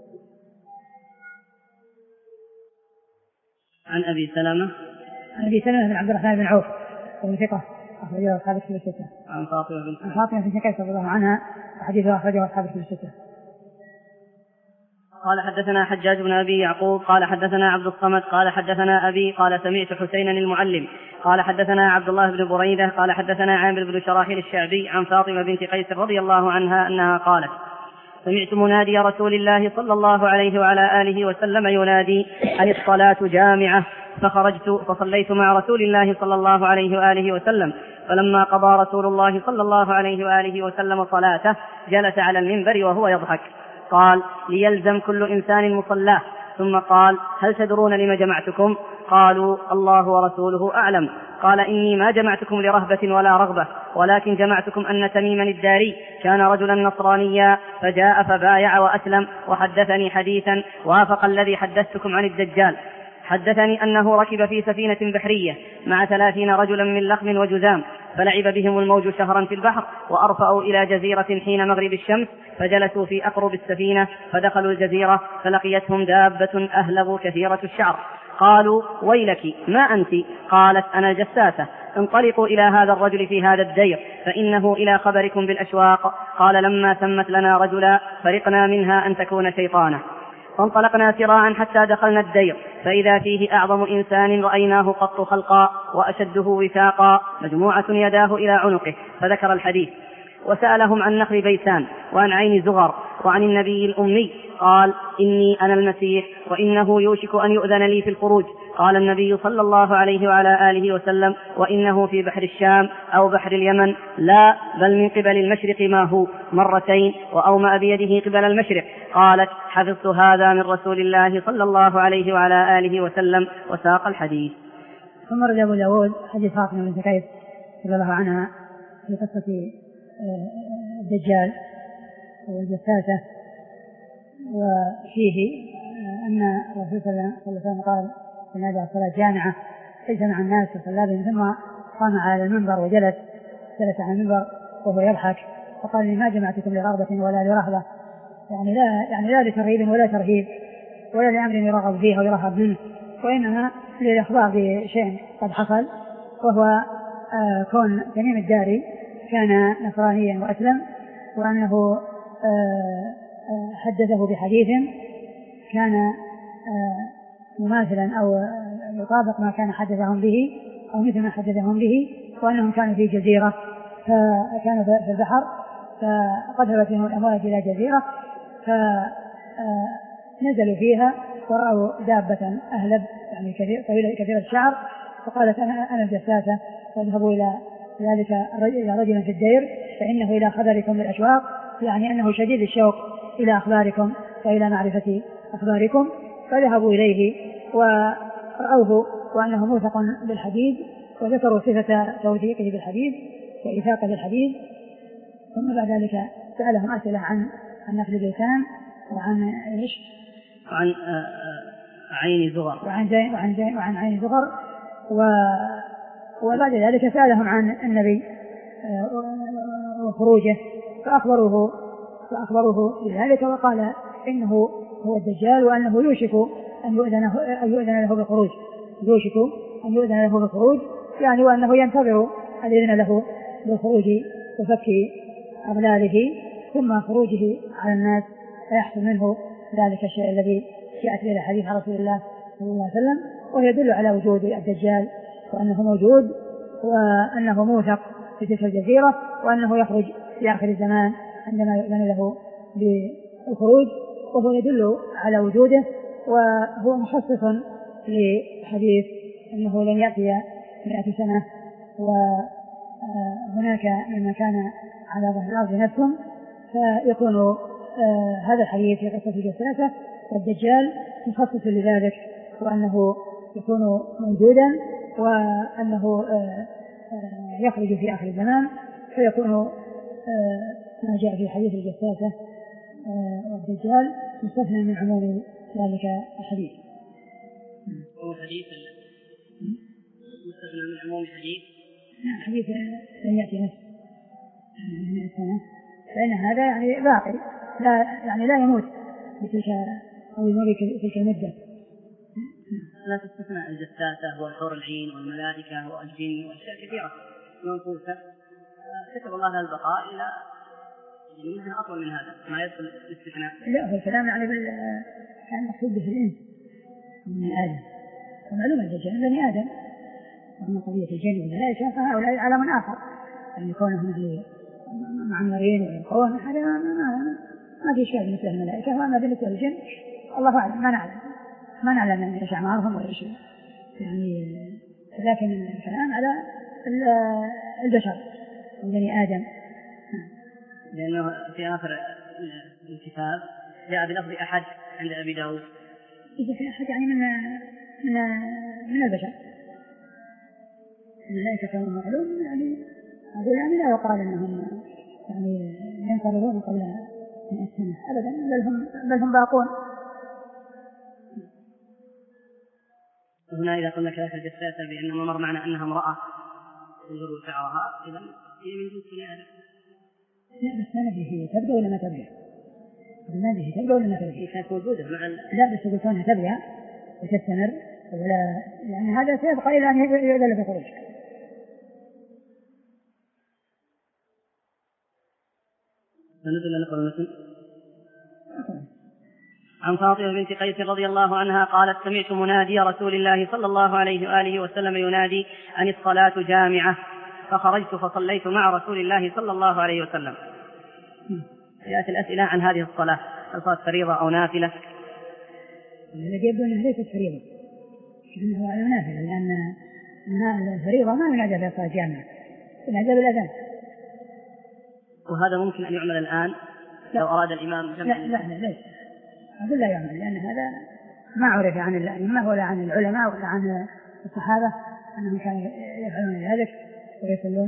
عن أبي سلمة. عن أبي سلمة بن عبد الرحمن بن عوف وهو ثقة أخرجه أصحاب الكتب الستة. عن فاطمة بنت عن فاطمة بنت قيس رضي الله عنها وحديثها أخرجه أصحاب الكتب الستة. قال حدثنا حجاج بن أبي يعقوب قال حدثنا عبد الصمد قال حدثنا أبي قال سمعت حسينا المعلم قال حدثنا عبد الله بن بريدة قال حدثنا عامر بن شراحيل الشعبي عن فاطمة بنت قيس رضي الله عنها أنها قالت سمعت منادي رسول الله صلى الله عليه وعلى آله وسلم ينادي أن الصلاة جامعة، فخرجت فصليت مع رسول الله صلى الله عليه وآله وسلم، فلما قضى رسول الله صلى الله عليه وآله وسلم صلاته جلس على المنبر وهو يضحك. قال ليلزم كل إنسان مصلاه، ثم قال هل تدرون لما جمعتكم؟ قالوا الله ورسوله أعلم. قال إني ما جمعتكم لرهبة ولا رغبة، ولكن جمعتكم أن تميما الداري كان رجلا نصرانيا فجاء فبايع وأسلم، وحدثني حديثا وافق الذي حدثتكم عن الدجال. حدثني أنه ركب في سفينة بحرية مع ثلاثين رجلا من لخم وجذام، فلعب بهم الموج شهرا في البحر، وأرفعوا إلى جزيرة حين مغرب الشمس، فجلسوا في أقرب السفينة، فدخلوا الجزيرة فلقيتهم دابة أهلب كثيرة الشعر، قالوا ويلك ما أنت؟ قالت أنا الجساسة. انطلقوا إلى هذا الرجل في هذا الدير فإنه إلى خبركم بالأشواق. قال لما ثمت لنا رجلا فرقنا منها أن تكون شيطانة. فانطلقنا سراعا حتى دخلنا الدير فإذا فيه أعظم إنسان رأيناه قط خلقا وأشده وثاقا مجموعة يداه إلى عنقه، فذكر الحديث. وسألهم عن نخل بيسان وعن عين زغر وعن النبي الأمي. قال إني أنا المسيح وإنه يوشك أن يؤذن لي في الخروج. قال النبي صلى الله عليه وعلى آله وسلم وإنه في بحر الشام أو بحر اليمن. لا بل من قبل المشرق ما هو مرتين وأومأ بيده قبل المشرق. قالت حفظت هذا من رسول الله صلى الله عليه وعلى آله وسلم وساق الحديث. ثم رد أبو داود حديث فاطمة بنت قيس رضي الله عنها في قصة الدجال والجساسة، وفيه أن الرسول صلى الله عليه وسلم قال في هذه الصلاة جامعة اجتمع الناس وصلى بهم ثم قام على المنبر وجلس جلس على المنبر وهو يضحك فقال لي ما جمعتكم لرغبة ولا لرهبة، يعني لا يعني لا لترهيب ولا ترهيب ولا لأمر يرغب فيه ويرهب منه، وإنما للإخبار بشيء قد حصل، وهو آه كون تميم الداري كان نصرانيا وأسلم، وأنه آه آه حدثه بحديث كان آه مماثلا أو يطابق ما كان حدثهم به أو مثل ما حدثهم به، وأنهم كانوا في جزيرة فكانوا في البحر فقذفت بهم الأمواج إلى جزيرة فنزلوا فيها ورأوا دابة أهلب يعني طويلة كثيرة الشعر، فقالت أنا أنا الجساسة، فاذهبوا إلى ذلك إلى رجل في الدير فإنه إلى خبركم بالأشواق، يعني أنه شديد الشوق إلى أخباركم وإلى معرفة أخباركم. فذهبوا إليه ورأوه وأنه موثق بالحديد، وذكروا صفة توثيقه بالحديد وإيثاقه بالحديد. ثم بعد ذلك سألهم أسئلة عن عن نخل بيسان وعن إيش؟ وعن عين زغر وعن زين وعن زين وعن عين زغر و وبعد ذلك سألهم عن النبي وخروجه فأخبروه فأخبروه بذلك وقال إنه هو الدجال وأنه يوشك أن يؤذن أن يؤذن له بالخروج، يوشك أن يؤذن له بالخروج يعني وأنه ينتظر الإذن له بالخروج وفك أغلاله ثم خروجه على الناس فيحصل منه ذلك الشيء الذي جاءت به حديث رسول الله صلى الله عليه وسلم، ويدل على وجود الدجال وأنه موجود وأنه موثق في تلك الجزيرة وأنه يخرج في آخر الزمان عندما يؤذن له بالخروج، وهو يدل على وجوده. وهو مخصص لحديث أنه لن يأتي مئة سنة وهناك مما كان على ظهر الأرض نفسهم، فيكون آه هذا الحديث في قصة الجساسة والدجال مخصص لذلك، وأنه يكون موجودا وأنه آه آه يخرج في آخر الزمان، فيكون آه ما جاء في حديث الجساسة آه والدجال مستثنى من عموم ذلك الحديث. هو حديث مستثنى من عموم الحديث. نعم حديث لن يأتي نفس من السنة، فإن هذا يعني باقي لا يعني لا يموت بتلك أو يمر تلك المدة. لا تستثنى الجساسة والحور العين والملائكة والجن وأشياء كثيرة منقوصة كتب الله لها البقاء إلى يمكن أطول من هذا ما يدخل الاستثناء. لا هو الكلام يعني بال كان مقصود به الإنس من آدم، ومعلومة الدجال بني آدم، وأما قضية الجن والملائكة فهؤلاء عالم آخر، يعني كونهم معمرين ويلقون هذا ما ما ما في شيء بالنسبة للملائكة، وأما بالنسبة للجن الله أعلم ما نعلم ما نعلم من إيش أعمارهم ولا شيء يعني، لكن الكلام على البشر بني آدم. لأنه في آخر الكتاب جاء بلفظ أحد عند أبي داود. إذا في أحد يعني من من من البشر، الملائكة كانوا معلوم يعني أقول يعني لا يقال أنهم يعني ينقرضون قبل من السنة أبدا، بل هم بل هم باقون. هنا إذا قلنا كذلك الجساسة بأن مر معنا أنها امرأة يجر شعرها إذا هي من جنس بني آدم. لا بس ما ندري هي تبدأ ولا ما تبدأ، ما ندري هي تبدأ ولا ما تبدأ. هي كانت موجودة مع ال... لا بس يقول كونها تبدأ وتستمر ولا يعني هذا سيبقى إلى أن يؤذن بخروج. سندل لكم المسلم عن فاطمة بنت قيس رضي الله عنها قالت سمعت منادي رسول الله صلى الله عليه وآله وسلم ينادي أن الصلاة جامعة فخرجت فصليت مع رسول الله صلى الله عليه وسلم. يأتي الأسئلة عن هذه الصلاة، هل صلاة فريضة أو نافلة؟ الذي يبدو أنها ليست فريضة، أنها نافلة، لأن الفريضة ما ينادى بها صلاة جامعة، ينادى بالأذان. وهذا ممكن أن يعمل الآن لو أراد الإمام جمع؟ لا لا لا ليس، أقول لا يعمل، لأن هذا ما عرف عن الأئمة ولا عن العلماء ولا عن الصحابة أنهم كانوا يفعلون ذلك ويصلون.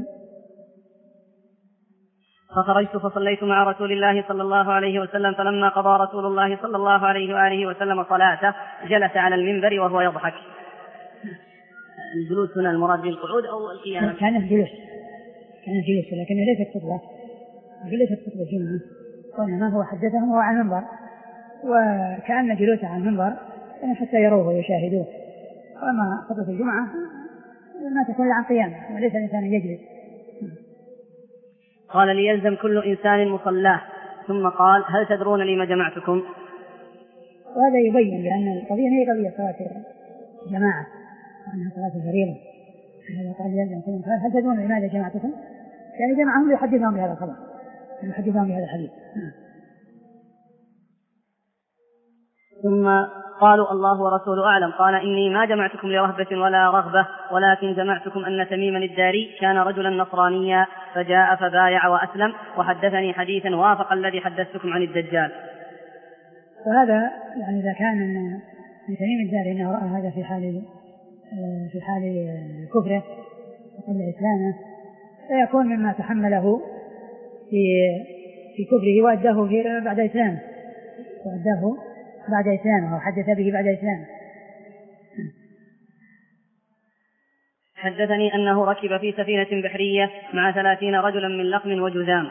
فخرجت فصليت مع رسول الله صلى الله عليه وسلم، فلما قضى رسول الله صلى الله عليه وآله وسلم صلاته جلس على المنبر وهو يضحك. الجلوس هنا المراد بالقعود أو القيام؟ كان الجلوس، كان الجلوس، لكن ليست خطبة، ليست خطبة جمعة، وإنما هو حدثهم وهو على المنبر، وكأن جلوسه على المنبر حتى يروه ويشاهدوه. وأما خطبة الجمعة ما تكون عن قيام، وليس الإنسان يجلس. قال ليلزم كل إنسان مصلاه، ثم قال هل تدرون لما جمعتكم؟ وهذا يبين لأن القضية هي قضية صلاة جماعة وأنها صلاة فريضة. قال ليلزم كل إنسان هل تدرون لماذا جمعتكم؟ يعني جمعهم يحدثهم بهذا الخبر، يحدثهم بهذا الحديث. ثم قالوا الله ورسوله أعلم. قال إني ما جمعتكم لرهبة ولا رغبة، ولكن جمعتكم أن تميما الداري كان رجلا نصرانيا فجاء فبايع وأسلم وحدثني حديثا وافق الذي حدثتكم عن الدجال. وهذا يعني إذا كان من تميم الداري أنه رأى هذا في حال في حال كفره وقبل إسلامه، فيكون مما تحمله في في كفره وأداه في بعد إسلامه وأداه بعد إسلامه وحدث به بعد إسلامه. حدثني أنه ركب في سفينة بحرية مع ثلاثين رجلا من لقم وجذام،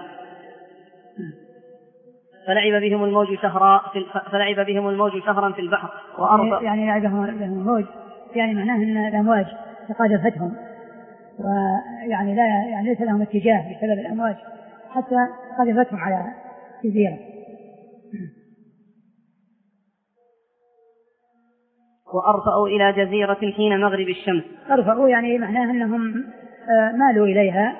فلعب بهم الموج شهرا في فلعب بهم الموج شهرا في البحر وأرض. يعني لعبهم الموج يعني معناه أن الأمواج تقاذفتهم، ويعني لا يعني ليس لهم اتجاه بسبب الأمواج حتى قذفتهم على جزيرة. وأرفأوا إلى جزيرة حين مغرب الشمس. أرفأوا يعني معناه أنهم مالوا إليها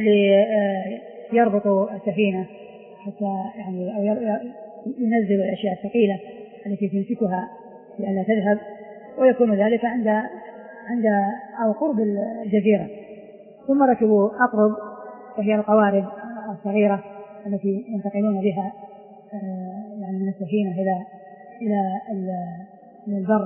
ليربطوا السفينة حتى يعني أو ينزلوا الأشياء الثقيلة التي تمسكها لأنها تذهب، ويكون ذلك عند عند أو قرب الجزيرة. ثم ركبوا أقرب وهي القوارب الصغيرة التي ينتقلون بها يعني من السفينة إلى إلى البر.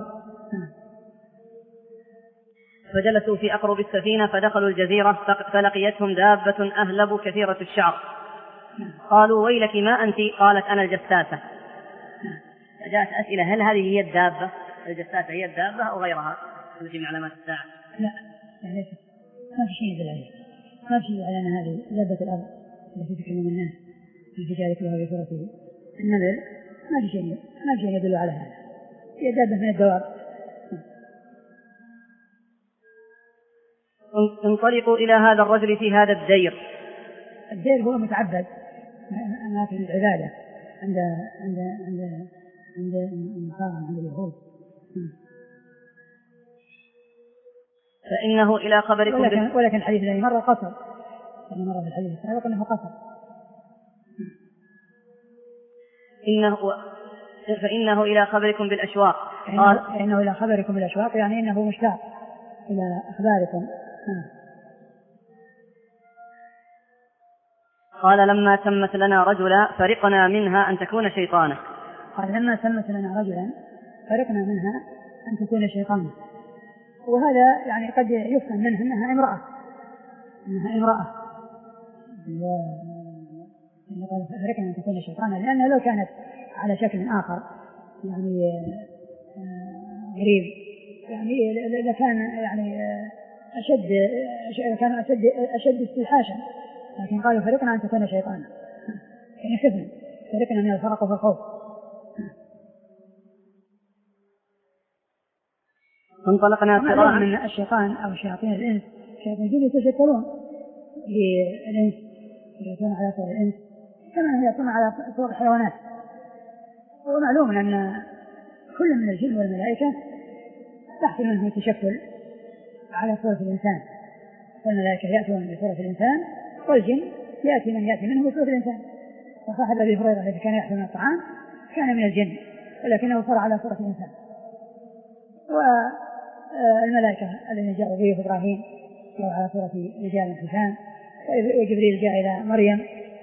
فجلسوا في أقرب السفينة فدخلوا الجزيرة فلقيتهم دابة أهلب كثيرة الشعر. قالوا ويلك ما أنت؟ قالت أنا الجساسة. فجاءت أسئلة هل هذه هي الدابة؟ الجساسة هي الدابة أو غيرها التي من علامات الساعة؟ لا ليست، ما في شيء يدل عليه، ما في شيء على أن هذه دابة الأرض التي تكلم الناس في ذلك وهي سورة النمل، ما في شيء ما في شيء يدل على هذا، هي دابة من الدواب. انطلقوا إلى هذا الرجل في هذا الدير. الدير هو متعبد، أماكن العبادة عند عند عند عند النصارى عند اليهود. فإنه إلى خبركم ولكن, ولكن الحديث الذي مرة قصر، يعني مرة في الحديث السابق أنه قصر. إنه فإنه إلى خبركم بالأشواق. قال فإنه إلى خبركم بالأشواق يعني إنه مشتاق إلى أخباركم. قال لما تمت لنا رجلا فرقنا منها أن تكون شيطانا. قال لما تمت لنا رجلا فرقنا منها أن تكون شيطانا، وهذا يعني قد يفهم منه أنها امرأة أنها امرأة قال فرقنا أن تكون شيطانا، لأنها لو كانت على شكل آخر يعني غريب يعني لكان يعني أشد كان أشد أشد استيحاشا، لكن قالوا فرقنا أن تكون شيطانا يعني خفنا، فرقنا من الفرق والخوف. انطلقنا سراعا من الشيطان أو شياطين الإنس شياطين الجن يتشكلون للإنس يأتون على صور الإنس كما يأتون على صور الحيوانات. ومعلوم أن كل من الجن والملائكة تحت منه التشكل على صورة الإنسان، فالملائكة يأتون بصورة الإنسان والجن يأتي من يأتي منه بصورة الإنسان. وصاحب أبي هريرة الذي كان يأكل من الطعام كان من الجن ولكنه صار على صورة الإنسان. والملائكة الذين جاءوا به إبراهيم جاءوا على صورة رجال حسان، وجبريل جاء إلى مريم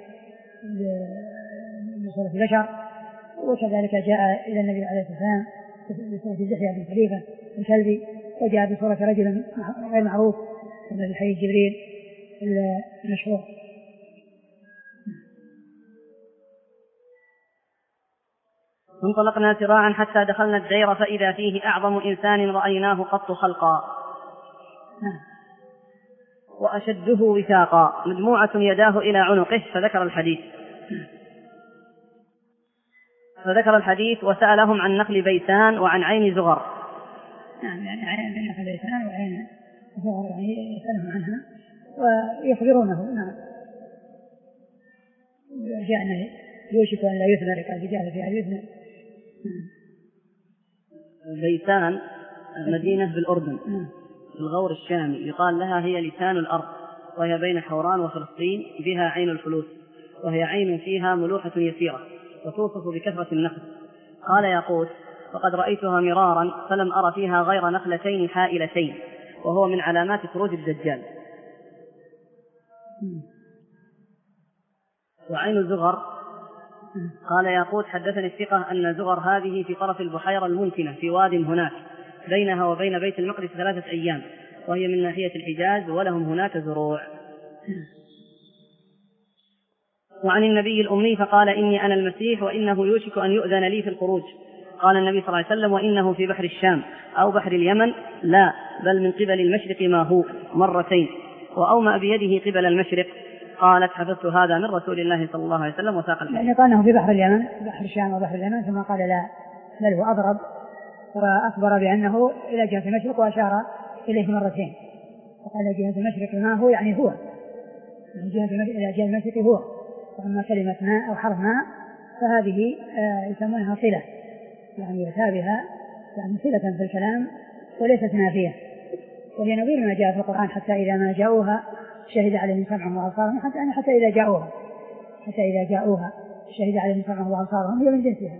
بصورة بشر، وكذلك جاء إلى النبي عليه الصلاة والسلام بصورة دحية بن خليفة الكلبي، وجاء بصورة رجل غير معروف الذي حي جبريل المشهور. انطلقنا سراعا حتى دخلنا الدير فإذا فيه أعظم إنسان رأيناه قط خلقا وأشده وثاقا مجموعة يداه إلى عنقه، فذكر الحديث فذكر الحديث وسألهم عن نخل بيسان وعن عين زغر. نعم يعني عين نخل بيسان وعين زغر يعني يسألهم عنها ويخبرونه. نعم جاءنا يوشك أن لا يثمر قال جاء فيها يثمر. بيسان مدينة بالأردن في الغور الشامي، يقال لها هي لسان الأرض، وهي بين حوران وفلسطين، بها عين الفلوس، وهي عين فيها ملوحة يسيرة وتوصف بكثرة النخل. قال ياقوت: وقد رأيتها مرارا فلم أرى فيها غير نخلتين حائلتين، وهو من علامات خروج الدجال. وعين زغر قال ياقوت: حدثني الثقة أن زغر هذه في طرف البحيرة الممكنة في واد هناك بينها وبين بيت المقدس ثلاثة أيام، وهي من ناحية الحجاز ولهم هناك زروع. وعن النبي الأمي فقال: إني أنا المسيح وإنه يوشك أن يؤذن لي في الخروج. قال النبي صلى الله عليه وسلم: وإنه في بحر الشام أو بحر اليمن؟ لا، بل من قبل المشرق ما هو، مرتين، وأومأ بيده قبل المشرق. قالت: حفظت هذا من رسول الله صلى الله عليه وسلم وساق الحديث. يعني قال أنه في بحر اليمن بحر الشام وبحر اليمن، ثم قال لا، بل هو أضرب وأخبر بأنه إلى جهة المشرق وأشار إليه مرتين، وقال جهة المشرق ما هو يعني هو، من جهة إلى جهة المشرق هو. وأما كلمة ما أو حرف ما فهذه آه يسمونها صلة، يعني يؤتى بها يعني صلة في الكلام وليست نافية، وهي نظير ما جاء في القرآن: حتى إذا ما جاءوها شهد عليهم سمعهم وأبصارهم، حتى يعني حتى إذا جاءوها حتى إذا جاءوها شهد عليهم سمعهم وأبصارهم، هي من جنسها.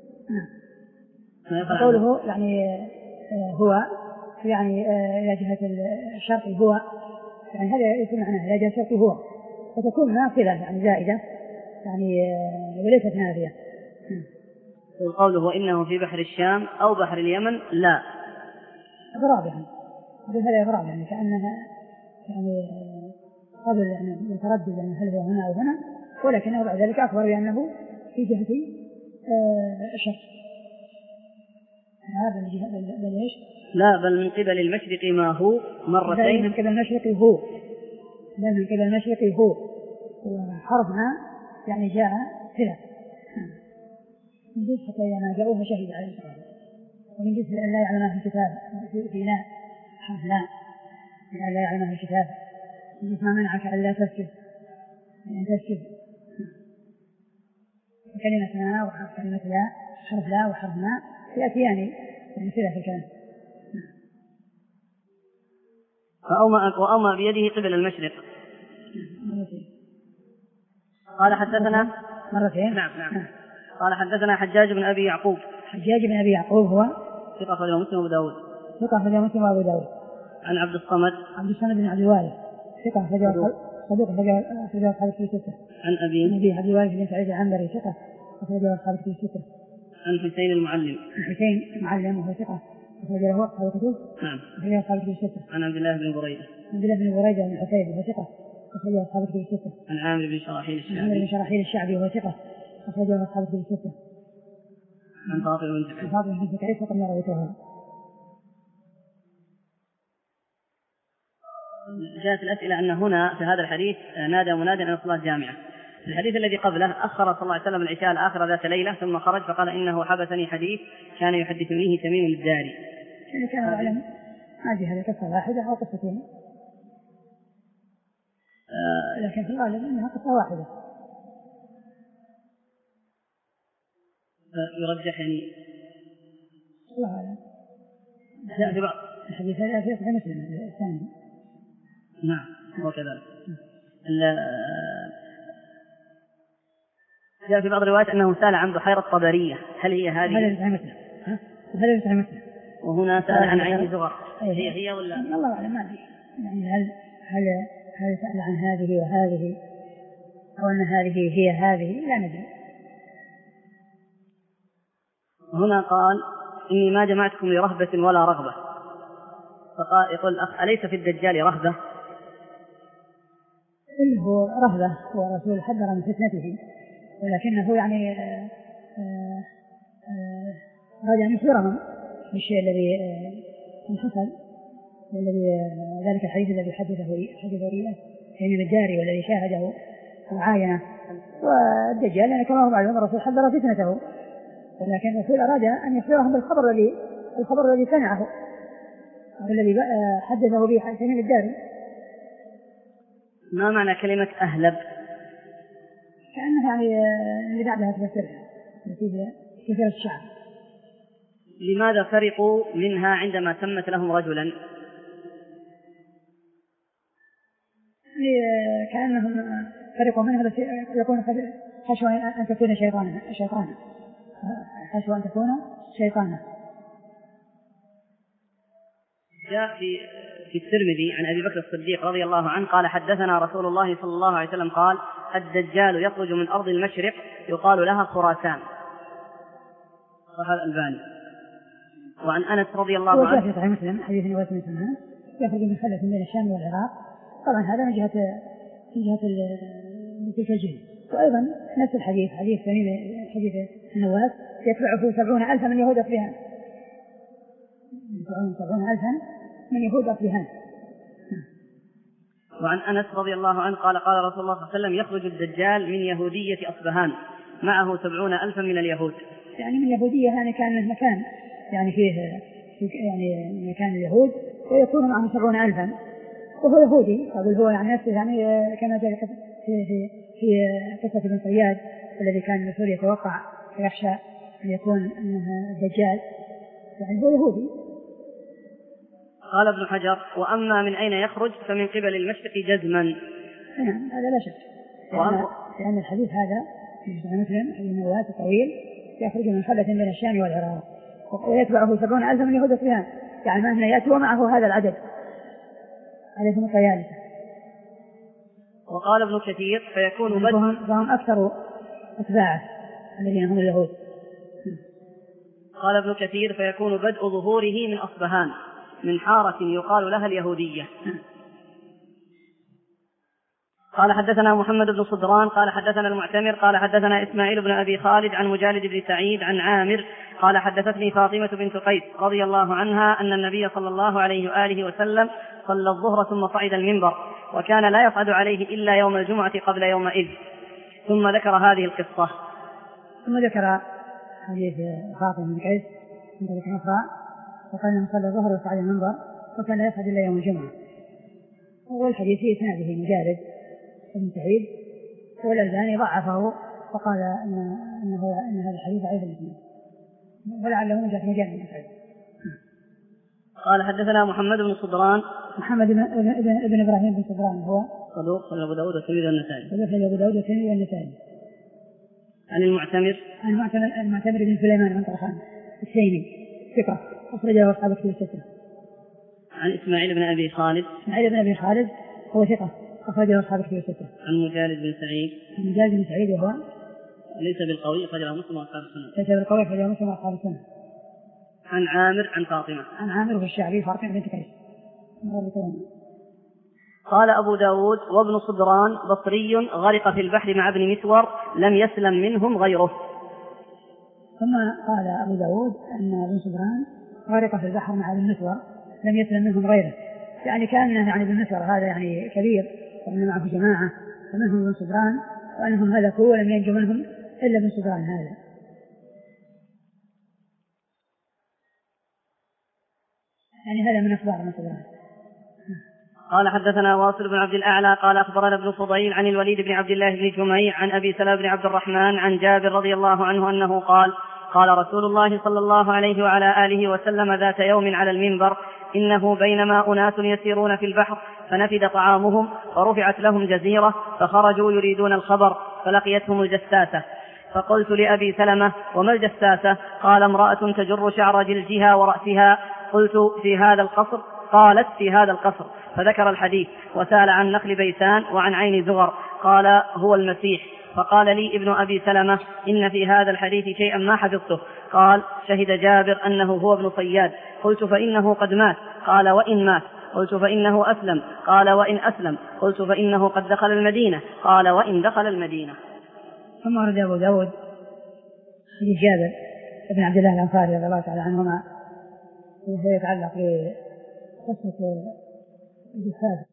قوله يعني آه هو يعني آه إلى جهة الشرق هو، يعني هذا يكون معناه إلى جهة الشرق هو، فتكون ناصلة يعني زائدة يعني آه وليست نافية. قوله وإنه في بحر الشام أو بحر اليمن لا، إغراب يعني هذا إغراب يعني كأنها يعني قبل يعني متردد يعني هل هو هنا أو هنا، ولكنه بعد ذلك أخبر بأنه في جهة آه الشرق. هذا الجهة بل إيش؟ لا، بل من قبل المشرق ما هو، مرتين. من قبل المشرق هو، بل من قبل المشرق هو، وحرفنا يعني جاء خلاف من جنس حتى إذا ما جاءوها شهد عليه الصلاة، ومن جنس أن لا يعلم في الكتاب في لا حرف لا لا يعلم في الكتاب، من جنس ما منعك ألا تسجد أن تسجد. كلمة ما وحرف كلمة لا، حرف لا وحرف ما يأتيان يعني صلة في الكلام. فأومأ وأومأ بيده قبل المشرق. قال حدثنا مرتين. نعم نعم. قال حدثنا حجاج بن أبي يعقوب. حجاج بن أبي يعقوب هو ثقة أخرجه مسلم وأبو داود. ثقة أخرجه مسلم وأبو داود. عن عبد الصمد. عبد الصمد بن عبد الوارث ثقة أخرجه صدوق أخرجه أصحاب الكتب الستة. عن أبي. عن أبي عبد الوارث بن سعيد العنبري ثقة أخرجه أصحاب الكتب الستة. عن حسين المعلم. عن حسين المعلم وهو ثقة أخرجه أصحاب الكتب. نعم. أخرجه أصحاب الكتب الستة. عن عبد الله بن بريدة. عبد الله بن بريدة بن حسين وهو ثقة أخرجه أصحاب الكتب الستة. عن عامر بن شراحيل الشعبي. عامر بن شراحيل الشعبي وهو ثقة أخرجه أصحاب الكتب الستة. عن فاطمة بنت قيس. فاطمة بنت قيس وقد رويتها. جاءت الأسئلة أن هنا في هذا الحديث نادى منادى أن الصلاة جامعة. الحديث الذي قبله أخر صلى الله عليه وسلم العشاء الآخرة ذات ليلة ثم خرج فقال إنه حبسني حديث كان يحدثنيه تميم الداري اللي كان يعلم ما في هذه قصة واحدة أو قصتين، لكن في الغالب أنها قصة واحدة. يرجح يعني الله أعلم. جاء في بعض الحديث هذا في صحيح مسلم الثاني. نعم وكذلك. جاء في بعض الروايات أنه سأل عن بحيرة طبرية، هل هي هذه؟ هذا في صحيح مسلم. هذا في صحيح مسلم. وهنا سأل عن عين زغر، هي هي ولا؟ الله أعلم ما أدري. يعني هل هل هل سأل عن هذه وهذه أو أن هذه هي هذه لا ندري. هنا قال إني ما جمعتكم لرهبة ولا رغبة، فقال يقول الأخ أليس في الدجال رهبة؟ إنه رهبة ورسول حذر من فتنته، ولكنه يعني أراد أن يخبرهم بالشيء الذي حصل، والذي ذلك الحديث الذي حدثه حدثه إياه حين الجاري والذي شاهده وعاينه. والدجال يعني كما هو معلوم الرسول حذر فتنته، ولكن الرسول أراد أن يخبرهم بالخبر الذي الخبر الذي سمعه الذي حدثه به حين الجاري. ما معنى كلمة أهلب؟ كأنها يعني اللي بعدها تفسرها نتيجة كثير الشعر. لماذا فرقوا منها عندما سمت لهم رجلا؟ كأنهم فرقوا منها بس يكون خشوا أن تكون شيطانا شيطانا خشوا أن تكون شيطانا. جاء في في الترمذي عن أبي بكر الصديق رضي الله عنه قال حدثنا رسول الله صلى الله عليه وسلم قال الدجال يخرج من أرض المشرق يقال لها خراسان. صحيح الألباني. وعن أنس رضي الله عنه وجاء في صحيح مسلم حديث نواس بن سمعان يخرج من خلة بين الشام والعراق، طبعا هذا من جهة من جهة تلك الجهة. وأيضا نفس الحديث حديث حديث نواس يتبعه سبعون ألفا من يهود أصلهان، سبعون ألفا من يهود أصلهان. وعن أنس رضي الله عنه قال قال رسول الله صلى الله عليه وسلم يخرج الدجال من يهودية أصبهان معه سبعون ألفا من اليهود. يعني من يهودية يعني كان مكان يعني فيه يعني مكان اليهود ويكون معه سبعون ألفا وهو يهودي. أقول هو يعني نفسه يعني كما جاء في في في قصة ابن صياد الذي كان الرسول يتوقع ويخشى أن يكون أنه دجال، يعني هو يهودي. قال ابن حجر وأما من أين يخرج فمن قبل المشرق جزما. نعم هذا لا شك، لأن, لأن الحديث هذا في صحيح مسلم حديث نواس طويل يخرج من خلة بين الشام والعراق ويتبعه سبعون ألفا من يهود أصلهان، يعني ما هنا يأتي ومعه هذا العدد عليهم الطيالسة. وقال ابن كثير فيكون بدء فهم أكثر أتباعه الذين هم اليهود. قال ابن كثير فيكون بدء ظهوره من أصبهان من حارة يقال لها اليهودية. قال حدثنا محمد بن صدران قال حدثنا المعتمر قال حدثنا إسماعيل بن أبي خالد عن مجالد بن سعيد عن عامر قال حدثتني فاطمة بنت قيس رضي الله عنها أن النبي صلى الله عليه وآله وسلم صلى الظهر ثم صعد المنبر وكان لا يصعد عليه إلا يوم الجمعة قبل يومئذ، ثم ذكر هذه القصة. ثم ذكر حديث فاطمة بن قيس من طريق أخرى وقال أنه صلى الظهر وصعد المنبر وكان لا يصعد إلا يوم الجمعة. والحديث في إسناده مجالد بن سعيد والألباني ضعفه وقال إن إنه إن هذا الحديث ضعيف الإسناد ولعله من جهة مجالد بن سعيد. قال حدثنا محمد بن صدران محمد بن ابن إبراهيم بن صدران هو صدوق صلى أبو داود والترمذي والنسائي. صدوق أبو داود والترمذي والنسائي. عن المعتمر عن المعتمر المعتمر بن سليمان بن طرخان التيمي ثقة أخرجه أصحاب الكتب الستة. عن إسماعيل بن أبي خالد إسماعيل بن أبي خالد هو ثقة أخرجه أصحاب الكتب الستة. عن مجالد بن سعيد عن مجالد بن سعيد وهو ليس بالقوي أخرجه مسلم وأصحاب السنة. ليس بالقوي أخرجه مسلم وأصحاب السنة. عن عامر عن فاطمة عن عامر والشعبي فاطمة بنت قيس. قال أبو داود وابن صدران بصري غرق في البحر مع ابن مسور لم يسلم منهم غيره. ثم قال أبو داود أن ابن صدران غرق في البحر مع ابن مسور لم يسلم منهم غيره، يعني كأنه يعني ابن مسور هذا يعني كبير وأن معه جماعة ومنهم ابن صدران وأنهم هلكوا ولم ينجو منهم إلا ابن صدران هذا. يعني هذا من أخبار مثلا. قال حدثنا واصل بن عبد الأعلى قال أخبرنا ابن فضيل عن الوليد بن عبد الله بن جميع عن أبي سلمة بن عبد الرحمن عن جابر رضي الله عنه أنه قال قال رسول الله صلى الله عليه وعلى آله وسلم ذات يوم على المنبر إنه بينما أناس يسيرون في البحر فنفد طعامهم فرفعت لهم جزيرة فخرجوا يريدون الخبر فلقيتهم الجساسة فقلت لأبي سلمة وما الجساسة؟ قال امرأة تجر شعر جلدها ورأسها. قلت في هذا القصر؟ قالت في هذا القصر، فذكر الحديث وسأل عن نخل بيسان وعن عين زغر قال هو المسيح. فقال لي ابن أبي سلمة إن في هذا الحديث شيئا ما حفظته. قال شهد جابر أنه هو ابن صياد. قلت فإنه قد مات. قال وإن مات. قلت فإنه أسلم. قال وإن أسلم. قلت فإنه قد دخل المدينة. قال وإن دخل المدينة. ثم ورد أبو داود حديث جابر بن عبد الله الأنصاري رضي الله تعالى عنهما وهو يتعلق بقصة الجساس